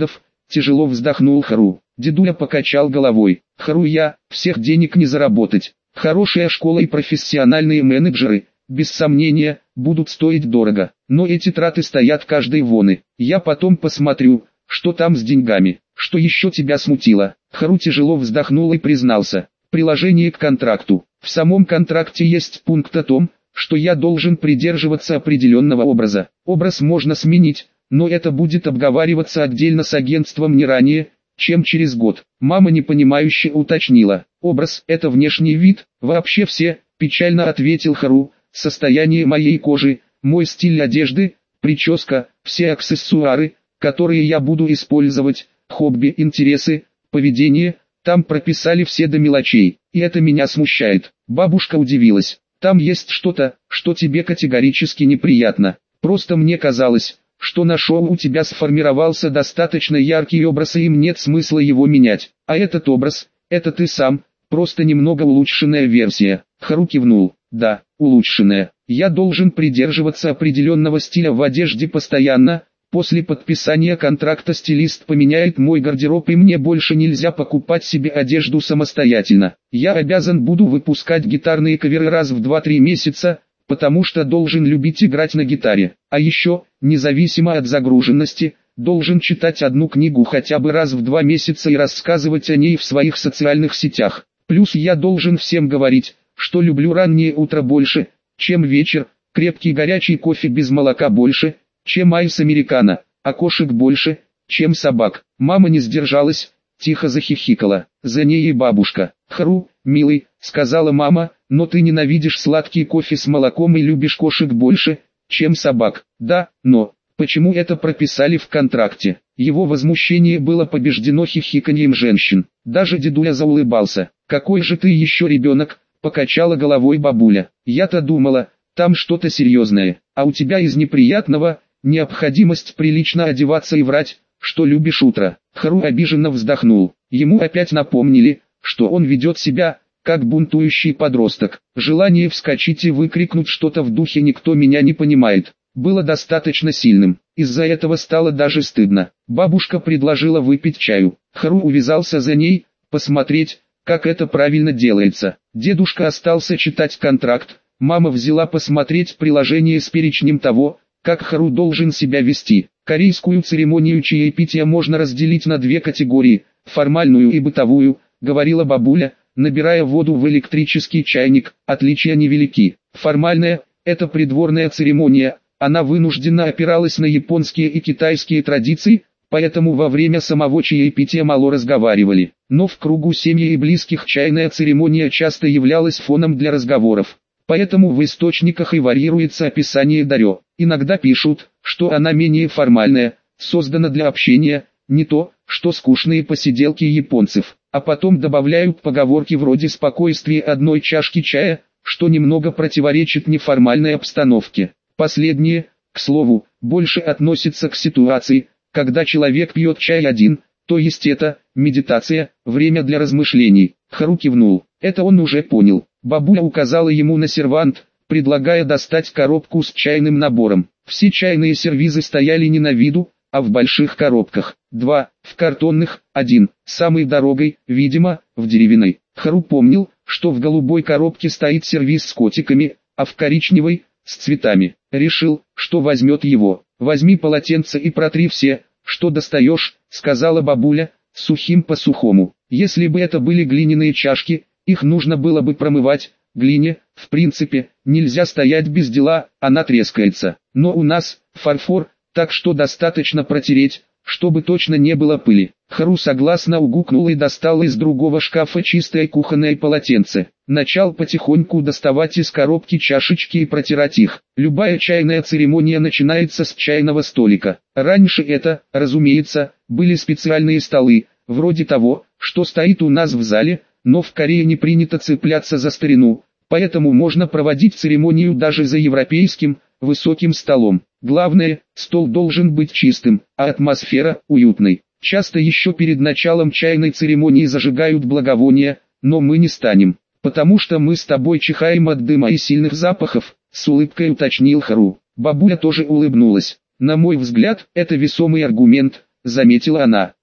тяжело вздохнул Хару. Дедуля покачал головой. Хару, я, всех денег не заработать. Хорошая школа и профессиональные менеджеры, без сомнения, будут стоить дорого. Но эти траты стоят каждой воны. Я потом посмотрю, что там с деньгами. Что еще тебя смутило? Хару тяжело вздохнул и признался. Приложение к контракту. В самом контракте есть пункт о том, что я должен придерживаться определенного образа. Образ можно сменить, но это будет обговариваться отдельно с агентством не ранее, чем через год. Мама непонимающе уточнила. Образ – это внешний вид, вообще все, печально ответил Хару, состояние моей кожи, мой стиль одежды, прическа, все аксессуары, которые я буду использовать, хобби, интересы, поведение, там прописали все до мелочей, и это меня смущает. Бабушка удивилась. Там есть что-то, что тебе категорически неприятно. Просто мне казалось, что на шоу у тебя сформировался достаточно яркий образ и им нет смысла его менять. А этот образ, это ты сам, просто немного улучшенная версия. Хару кивнул. Да, улучшенная. Я должен придерживаться определенного стиля в одежде постоянно. После подписания контракта стилист поменяет мой гардероб и мне больше нельзя покупать себе одежду самостоятельно. Я обязан буду выпускать гитарные каверы раз в два-три месяца, потому что должен любить играть на гитаре. А еще, независимо от загруженности, должен читать одну книгу хотя бы раз в два месяца и рассказывать о ней в своих социальных сетях. Плюс я должен всем говорить, что люблю раннее утро больше, чем вечер, крепкий горячий кофе без молока больше, чем айс американо, а кошек больше, чем собак. Мама не сдержалась, тихо захихикала. За ней и бабушка. Хару, милый, сказала мама, но ты ненавидишь сладкий кофе с молоком и любишь кошек больше, чем собак. Да, но, почему это прописали в контракте? Его возмущение было побеждено хихиканьем женщин. Даже дедуля заулыбался. Какой же ты еще ребенок, покачала головой бабуля. Я-то думала, там что-то серьезное, а у тебя из неприятного... необходимость прилично одеваться и врать, что любишь утро. Хару обиженно вздохнул. Ему опять напомнили, что он ведет себя, как бунтующий подросток. Желание вскочить и выкрикнуть что-то в духе «никто меня не понимает» было достаточно сильным. Из-за этого стало даже стыдно. Бабушка предложила выпить чаю. Хару увязался за ней, посмотреть, как это правильно делается. Дедушка остался читать контракт, мама взяла посмотреть приложение с перечнем того, как Хару должен себя вести. Корейскую церемонию чаепития можно разделить на две категории, формальную и бытовую, говорила бабуля, набирая воду в электрический чайник, отличия невелики. Формальная – это придворная церемония, она вынужденно опиралась на японские и китайские традиции, поэтому во время самого чаепития мало разговаривали. Но в кругу семьи и близких чайная церемония часто являлась фоном для разговоров. Поэтому в источниках и варьируется описание дарё. Иногда пишут, что она менее формальная, создана для общения, не то, что скучные посиделки японцев. А потом добавляют поговорки вроде «спокойствие одной чашки чая», что немного противоречит неформальной обстановке. Последнее, к слову, больше относится к ситуации, когда человек пьет чай один, то есть это, медитация, время для размышлений. Хару кивнул. Это он уже понял. Бабуля указала ему на сервант, предлагая достать коробку с чайным набором. Все чайные сервизы стояли не на виду, а в больших коробках. Два, в картонных, один, самой дорогой, видимо, в деревянной. Хару помнил, что в голубой коробке стоит сервиз с котиками, а в коричневой, с цветами. Решил, что возьмет его. Возьми полотенце и протри все, что достаешь, сказала бабуля, сухим по сухому. Если бы это были глиняные чашки, их нужно было бы промывать. Глине, в принципе, нельзя стоять без дела, она трескается. Но у нас фарфор, так что достаточно протереть, чтобы точно не было пыли. Хару согласно угукнул и достал из другого шкафа чистое кухонное полотенце. Начал потихоньку доставать из коробки чашечки и протирать их. Любая чайная церемония начинается с чайного столика. Раньше это, разумеется, были специальные столы, вроде того, что стоит у нас в зале, но в Корее не принято цепляться за старину, поэтому можно проводить церемонию даже за европейским, высоким столом. Главное, стол должен быть чистым, а атмосфера – уютной. Часто еще перед началом чайной церемонии зажигают благовония, но мы не станем, потому что мы с тобой чихаем от дыма и сильных запахов, с улыбкой уточнил Хару. Бабуля тоже улыбнулась. На мой взгляд, это весомый аргумент, заметила она.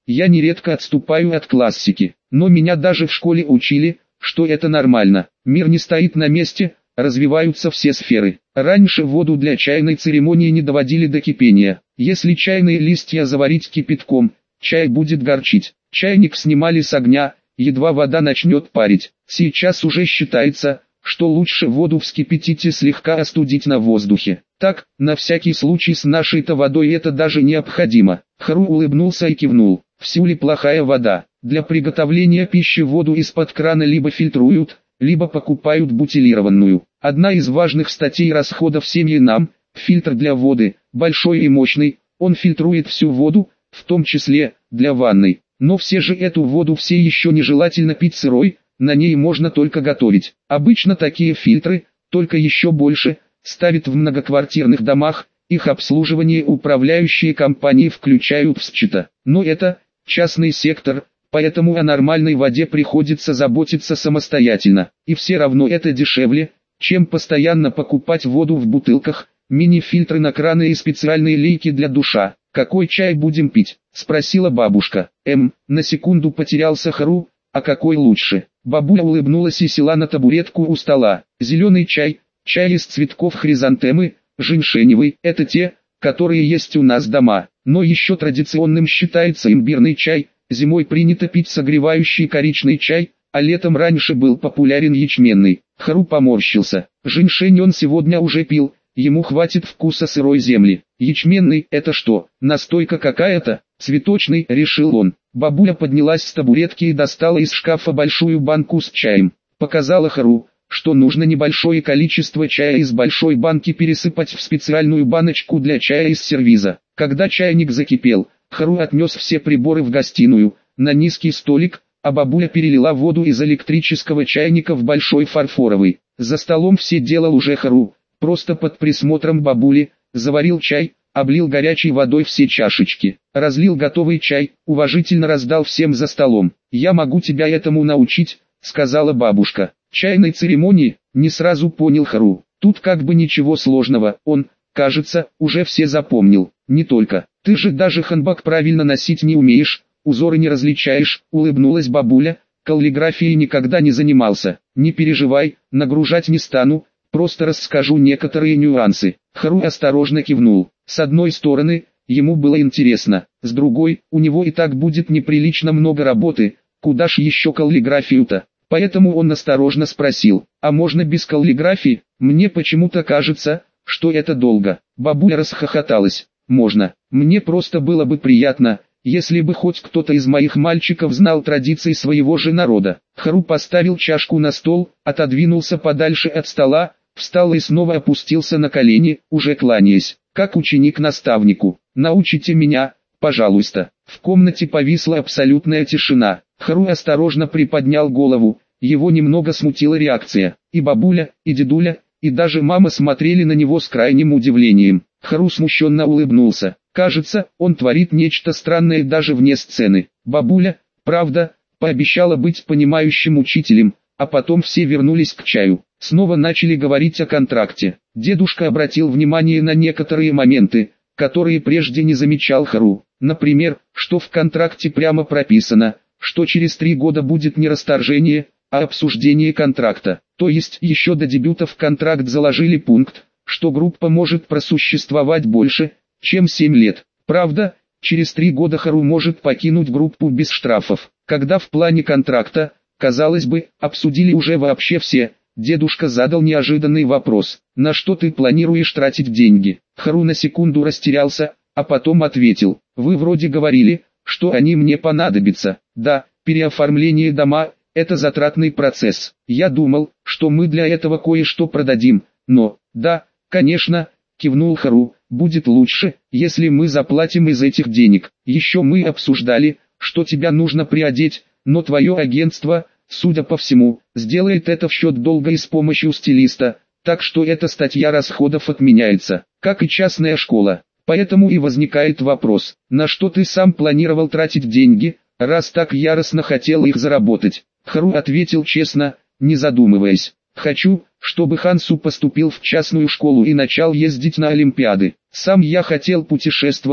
Я нередко отступаю от классики, но меня даже в школе учили, что это нормально. Мир не стоит на месте, развиваются все сферы. Раньше воду для чайной церемонии не доводили до кипения. Если чайные листья заварить кипятком, чай будет горчить. Чайник снимали с огня, едва вода начнет парить. Сейчас уже считается, что лучше воду вскипятить и слегка остудить на воздухе. Так, на всякий случай с нашей-то водой это даже необходимо. Хару улыбнулся и кивнул. Всю ли плохая вода? Для приготовления пищи воду из-под крана либо фильтруют, либо покупают бутилированную. Одна из важных статей расходов семьи нам – фильтр для воды, большой и мощный, он фильтрует всю воду, в том числе, для ванной. Но все же эту воду все еще нежелательно пить сырой, на ней можно только готовить. Обычно такие фильтры, только еще больше, ставят в многоквартирных домах, их обслуживание управляющие компании включают в счета. Но это частный сектор, поэтому о нормальной воде приходится заботиться самостоятельно. И все равно это дешевле, чем постоянно покупать воду в бутылках, мини-фильтры на краны и специальные лейки для душа. «Какой чай будем пить?» – спросила бабушка. Эм, на секунду потерялся Хару, а какой лучше? Бабуля улыбнулась и села на табуретку у стола. Зеленый чай, чай из цветков хризантемы, женьшеневый – это те, которые есть у нас дома. Но еще традиционным считается имбирный чай, зимой принято пить согревающий коричный чай, а летом раньше был популярен ячменный. Хару поморщился. Женьшень он сегодня уже пил, ему хватит вкуса сырой земли. Ячменный – это что, настойка какая-то? Цветочный, решил он. Бабуля поднялась с табуретки и достала из шкафа большую банку с чаем. Показала Хару, что нужно небольшое количество чая из большой банки пересыпать в специальную баночку для чая из сервиза. Когда чайник закипел, Хару отнес все приборы в гостиную, на низкий столик, а бабуля перелила воду из электрического чайника в большой фарфоровый. За столом все делал уже Хару, просто под присмотром бабули, заварил чай, облил горячей водой все чашечки, разлил готовый чай, уважительно раздал всем за столом. «Я могу тебя этому научить», — сказала бабушка. «Чайной церемонии?» — не сразу понял Хару. Тут как бы ничего сложного, он, кажется, уже все запомнил. «Не только, ты же даже ханбак правильно носить не умеешь, узоры не различаешь», — улыбнулась бабуля. «Каллиграфией никогда не занимался. Не переживай, нагружать не стану, просто расскажу некоторые нюансы». Хару осторожно кивнул. С одной стороны, ему было интересно, с другой, у него и так будет неприлично много работы, куда ж еще каллиграфию-то. Поэтому он осторожно спросил: «А можно без каллиграфии? Мне почему-то кажется, что это долго». Бабуля расхохоталась. «Можно. Мне просто было бы приятно, если бы хоть кто-то из моих мальчиков знал традиции своего же народа». Хару поставил чашку на стол, отодвинулся подальше от стола, встал и снова опустился на колени, уже кланяясь, как ученик наставнику. «Научите меня, пожалуйста». В комнате повисла абсолютная тишина. Хару осторожно приподнял голову, его немного смутила реакция. И бабуля, и дедуля, и даже мама смотрели на него с крайним удивлением. Хару смущенно улыбнулся. Кажется, он творит нечто странное даже вне сцены. Бабуля, правда, пообещала быть понимающим учителем, а потом все вернулись к чаю. Снова начали говорить о контракте. Дедушка обратил внимание на некоторые моменты, которые прежде не замечал Хару. Например, что в контракте прямо прописано, что через три года будет не расторжение, а обсуждение контракта. То есть еще до дебюта в контракт заложили пункт, что группа может просуществовать больше, чем семь лет. Правда, через три года Хару может покинуть группу без штрафов. Когда в плане контракта, казалось бы, обсудили уже вообще все, дедушка задал неожиданный вопрос: «На что ты планируешь тратить деньги?» Хару на секунду растерялся, а потом ответил: «Вы вроде говорили, что они мне понадобятся». «Да, переоформление дома – это затратный процесс. Я думал, что мы для этого кое-что продадим, но, да, конечно», – кивнул Хару, – «будет лучше, если мы заплатим из этих денег. Еще мы обсуждали, что тебя нужно приодеть, но твое агентство, судя по всему, сделает это в счет долга и с помощью стилиста, так что эта статья расходов отменяется, как и частная школа. Поэтому и возникает вопрос, на что ты сам планировал тратить деньги, раз так яростно хотел их заработать?» Хару ответил честно, не задумываясь: «Хочу, чтобы Хансу поступил в частную школу и начал ездить на олимпиады. Сам я хотел путешествовать,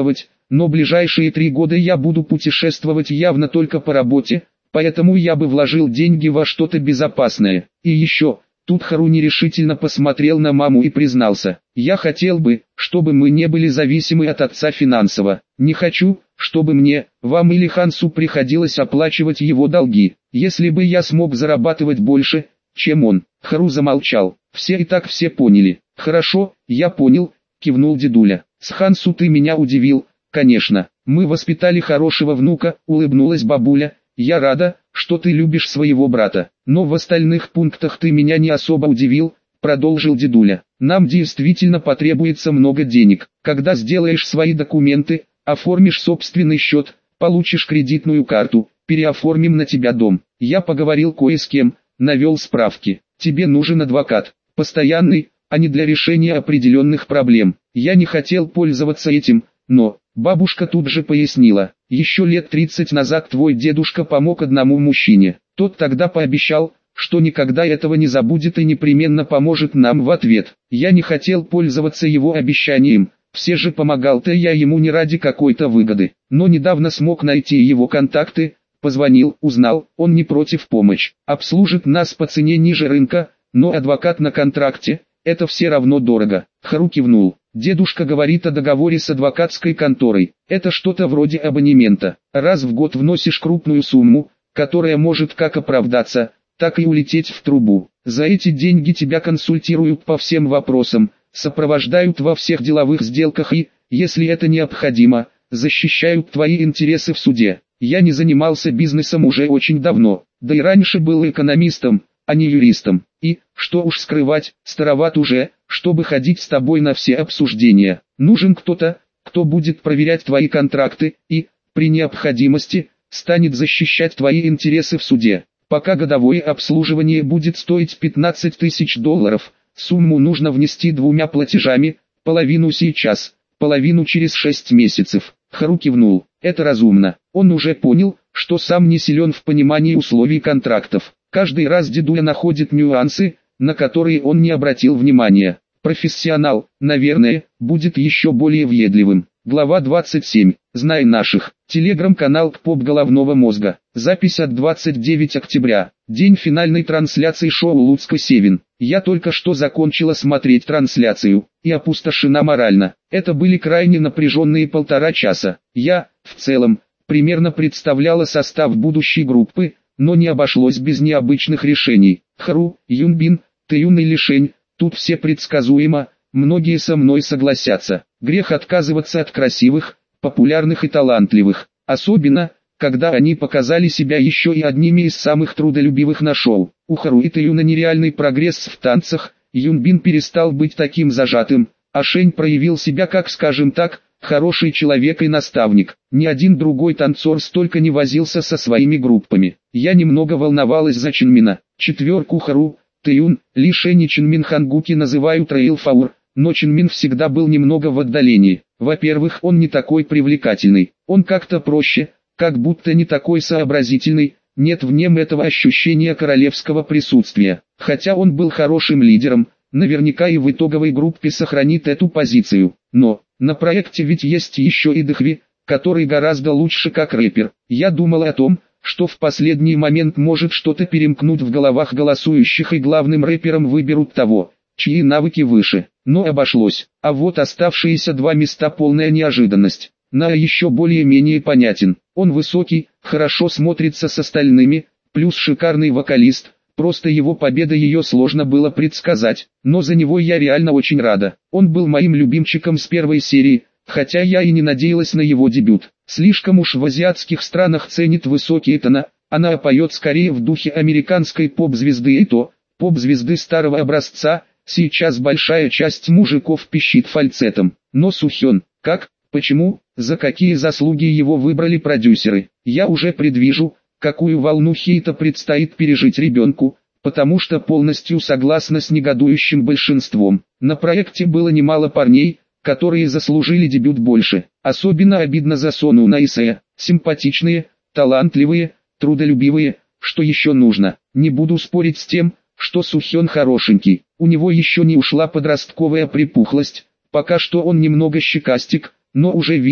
но ближайшие три года я буду путешествовать явно только по работе, поэтому я бы вложил деньги во что-то безопасное. И еще, тут Хару нерешительно посмотрел на маму и признался, я хотел бы, чтобы мы не были зависимы от отца финансово. Не хочу, чтобы мне, вам или Хансу приходилось оплачивать его долги. Если бы я смог зарабатывать больше, чем он. Хару замолчал. Все и так все поняли. Хорошо, я понял, кивнул дедуля. С Хансу ты меня удивил, конечно. Мы воспитали хорошего внука, улыбнулась бабуля. Я рада, что ты любишь своего брата. Но в остальных пунктах ты меня не особо удивил, продолжил дедуля. Нам действительно потребуется много денег. Когда сделаешь свои документы, оформишь собственный счет, получишь кредитную карту, переоформим на тебя дом. Я поговорил кое с кем, навел справки. Тебе нужен адвокат, постоянный, а не для решения определенных проблем. Я не хотел пользоваться этим, но, бабушка тут же пояснила, еще лет тридцать назад твой дедушка помог одному мужчине. Тот тогда пообещал, что никогда этого не забудет и непременно поможет нам в ответ. Я не хотел пользоваться его обещанием, все же помогал-то я ему не ради какой-то выгоды, но недавно смог найти его контакты, позвонил, узнал, он не против помочь, обслужит нас по цене ниже рынка, но адвокат на контракте, это все равно дорого. Хару кивнул. Дедушка говорит о договоре с адвокатской конторой. Это что-то вроде абонемента. Раз в год вносишь крупную сумму, которая может как оправдаться, так и улететь в трубу. За эти деньги тебя консультируют по всем вопросам, сопровождают во всех деловых сделках и, если это необходимо, защищают твои интересы в суде. Я не занимался бизнесом уже очень давно, да и раньше был экономистом, а не юристом. И, что уж скрывать, староват уже, чтобы ходить с тобой на все обсуждения. Нужен кто-то, кто будет проверять твои контракты и, при необходимости, станет защищать твои интересы в суде. Пока годовое обслуживание будет стоить пятнадцать тысяч долларов, сумму нужно внести двумя платежами, половину сейчас, половину через шесть месяцев. Хару кивнул. Это разумно. Он уже понял, что сам не силен в понимании условий контрактов. Каждый раз дедуля находит нюансы, на которые он не обратил внимания. Профессионал, наверное, будет еще более въедливым. Глава двадцать семь. Знай наших. Телеграм-канал КПОП головного мозга. Запись от двадцать девятого октября. День финальной трансляции шоу Луцка-Севин. Я только что закончила смотреть трансляцию, и опустошена морально. Это были крайне напряженные полтора часа. Я, в целом, примерно представляла состав будущей группы, но не обошлось без необычных решений. Хару, Юнбин, Тэюн и Лишень, тут все предсказуемо, многие со мной согласятся. Грех отказываться от красивых, популярных и талантливых, особенно, когда они показали себя еще и одними из самых трудолюбивых на шоу. У Хару и Тэюна нереальный прогресс в танцах, Юнбин перестал быть таким зажатым, а Шень проявил себя, как скажем так, хороший человек и наставник. Ни один другой танцор столько не возился со своими группами. Я немного волновалась за Чинмина. Четверку Хару, Тэюн, Ли Шень и Чинмин Хангуки называют Рейл Фаур, но Чинмин всегда был немного в отдалении. Во-первых, он не такой привлекательный, он как-то проще, как будто не такой сообразительный, нет в нем этого ощущения королевского присутствия. Хотя он был хорошим лидером, наверняка и в итоговой группе сохранит эту позицию. Но, на проекте ведь есть еще и Дэхви, который гораздо лучше как рэпер. Я думал о том, что в последний момент может что-то перемкнуть в головах голосующих и главным рэпером выберут того, чьи навыки выше. Но обошлось. А вот оставшиеся два места полная неожиданность. На еще более-менее понятен. Он высокий, хорошо смотрится с остальными, плюс шикарный вокалист. Просто его победа ее сложно было предсказать, но за него я реально очень рада. Он был моим любимчиком с первой серии, хотя я и не надеялась на его дебют. Слишком уж в азиатских странах ценит высокие тона, она поет скорее в духе американской поп-звезды и то, поп-звезды старого образца, сейчас большая часть мужиков пищит фальцетом. Но Сухён, как, почему, за какие заслуги его выбрали продюсеры, я уже предвижу, какую волну хейта предстоит пережить ребенку, потому что полностью согласна с негодующим большинством. На проекте было немало парней, которые заслужили дебют больше. Особенно обидно за Сону Наисея. Симпатичные, талантливые, трудолюбивые, что еще нужно. Не буду спорить с тем, что Сухён хорошенький. У него еще не ушла подростковая припухлость, пока что он немного щекастик, но уже видно,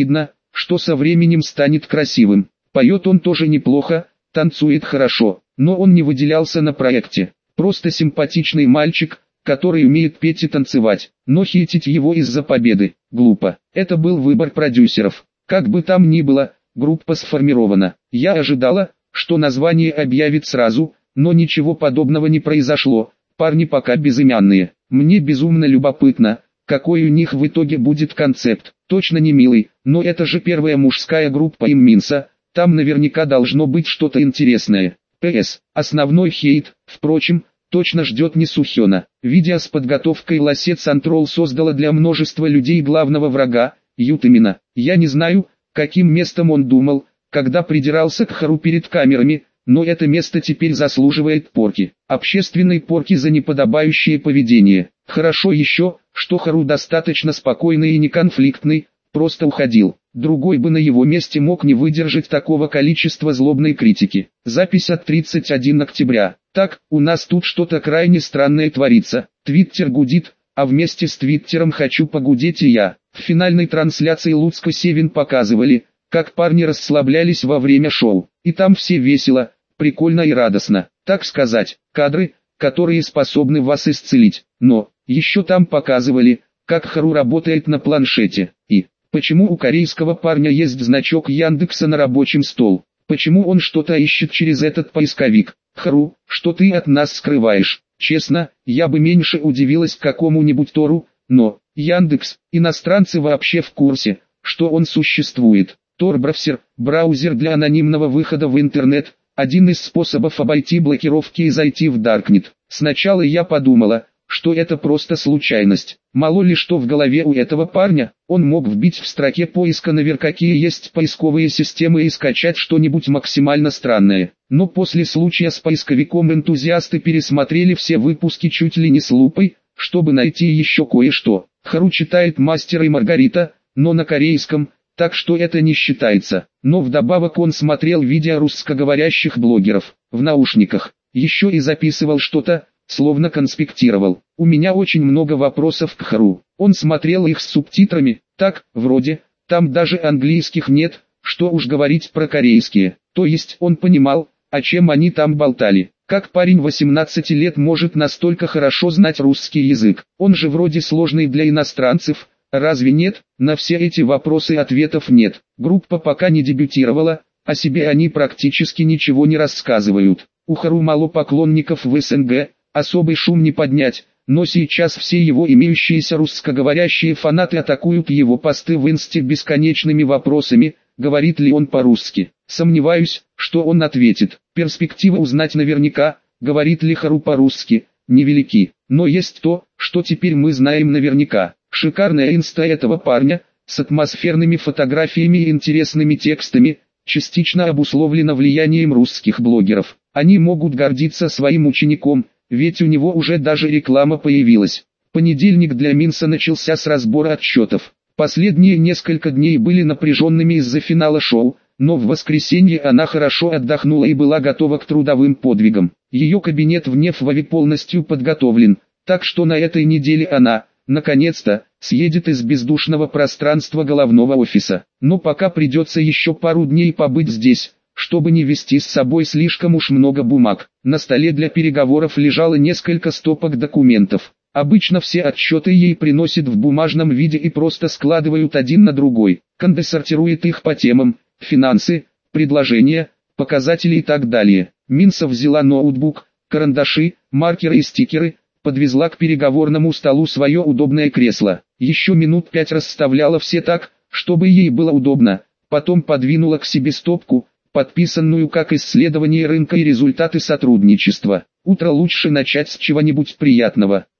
что со временем станет красивым. Поет он тоже неплохо, танцует хорошо, но он не выделялся на проекте. Просто симпатичный мальчик, который умеет петь и танцевать, но хейтить его из-за победы – глупо. Это был выбор продюсеров. Как бы там ни было, группа сформирована. Я ожидала, что название объявит сразу, но ничего подобного не произошло. Парни пока безымянные. Мне безумно любопытно, какой у них в итоге будет концепт. Точно не милый, но это же первая мужская группа им Минса, там наверняка должно быть что-то интересное. П С. Основной хейт, впрочем, точно ждет не Сухена. Видео с подготовкой Лассет Сантрол создала для множества людей главного врага, Ютамина. Я не знаю, каким местом он думал, когда придирался к Хару перед камерами, но это место теперь заслуживает порки. Общественной порки за неподобающее поведение. Хорошо еще, что Хару достаточно спокойный и неконфликтный, просто уходил. Другой бы на его месте мог не выдержать такого количества злобной критики. Запись от тридцать первого октября. Так, у нас тут что-то крайне странное творится. Твиттер гудит, а вместе с Твиттером хочу погудеть и я. В финальной трансляции Луцко Севин показывали, как парни расслаблялись во время шоу. И там все весело, прикольно и радостно. Так сказать, кадры, которые способны вас исцелить. Но, еще там показывали, как Хару работает на планшете. И, почему у корейского парня есть значок Яндекса на рабочем стол? Почему он что-то ищет через этот поисковик? Хару, что ты от нас скрываешь? Честно, я бы меньше удивилась какому-нибудь Тору, но, Яндекс, иностранцы вообще в курсе, что он существует. Tor-браузер, браузер для анонимного выхода в интернет, один из способов обойти блокировки и зайти в Даркнет. Сначала я подумала, что это просто случайность. Мало ли что в голове у этого парня, он мог вбить в строке поиска наверх какие есть поисковые системы и скачать что-нибудь максимально странное. Но после случая с поисковиком энтузиасты пересмотрели все выпуски чуть ли не с лупой, чтобы найти еще кое-что. Хару читает «Мастера и Маргарита», но на корейском, так что это не считается. Но вдобавок он смотрел видео русскоговорящих блогеров, в наушниках, еще и записывал что-то, словно конспектировал. У меня очень много вопросов к Хару. Он смотрел их с субтитрами, так, вроде, там даже английских нет, что уж говорить про корейские. То есть он понимал, о чем они там болтали. Как парень восемнадцати лет может настолько хорошо знать русский язык? Он же вроде сложный для иностранцев, разве нет? На все эти вопросы ответов нет. Группа пока не дебютировала, о себе они практически ничего не рассказывают. У Хару мало поклонников в С Н Г, особый шум не поднять, но сейчас все его имеющиеся русскоговорящие фанаты атакуют его посты в инсте бесконечными вопросами, говорит ли он по-русски. Сомневаюсь, что он ответит. Перспектива узнать наверняка, говорит ли Хару по-русски, невелики. Но есть то, что теперь мы знаем наверняка. Шикарная инста этого парня, с атмосферными фотографиями и интересными текстами, частично обусловлена влиянием русских блогеров. Они могут гордиться своим учеником, ведь у него уже даже реклама появилась. Понедельник для Минса начался с разбора отчетов. Последние несколько дней были напряженными из-за финала шоу, но в воскресенье она хорошо отдохнула и была готова к трудовым подвигам. Ее кабинет в Нефвове полностью подготовлен, так что на этой неделе она, наконец-то, съедет из бездушного пространства головного офиса. Но пока придется еще пару дней побыть здесь, чтобы не вести с собой слишком уж много бумаг. На столе для переговоров лежало несколько стопок документов. Обычно все отчеты ей приносят в бумажном виде и просто складывают один на другой. Канде сортирует их по темам: финансы, предложения, показатели и так далее. Минса взяла ноутбук, карандаши, маркеры и стикеры, подвезла к переговорному столу свое удобное кресло. Еще минут пять расставляла все так, чтобы ей было удобно, потом подвинула к себе стопку, подписанную как исследование рынка и результаты сотрудничества. Утро лучше начать с чего-нибудь приятного.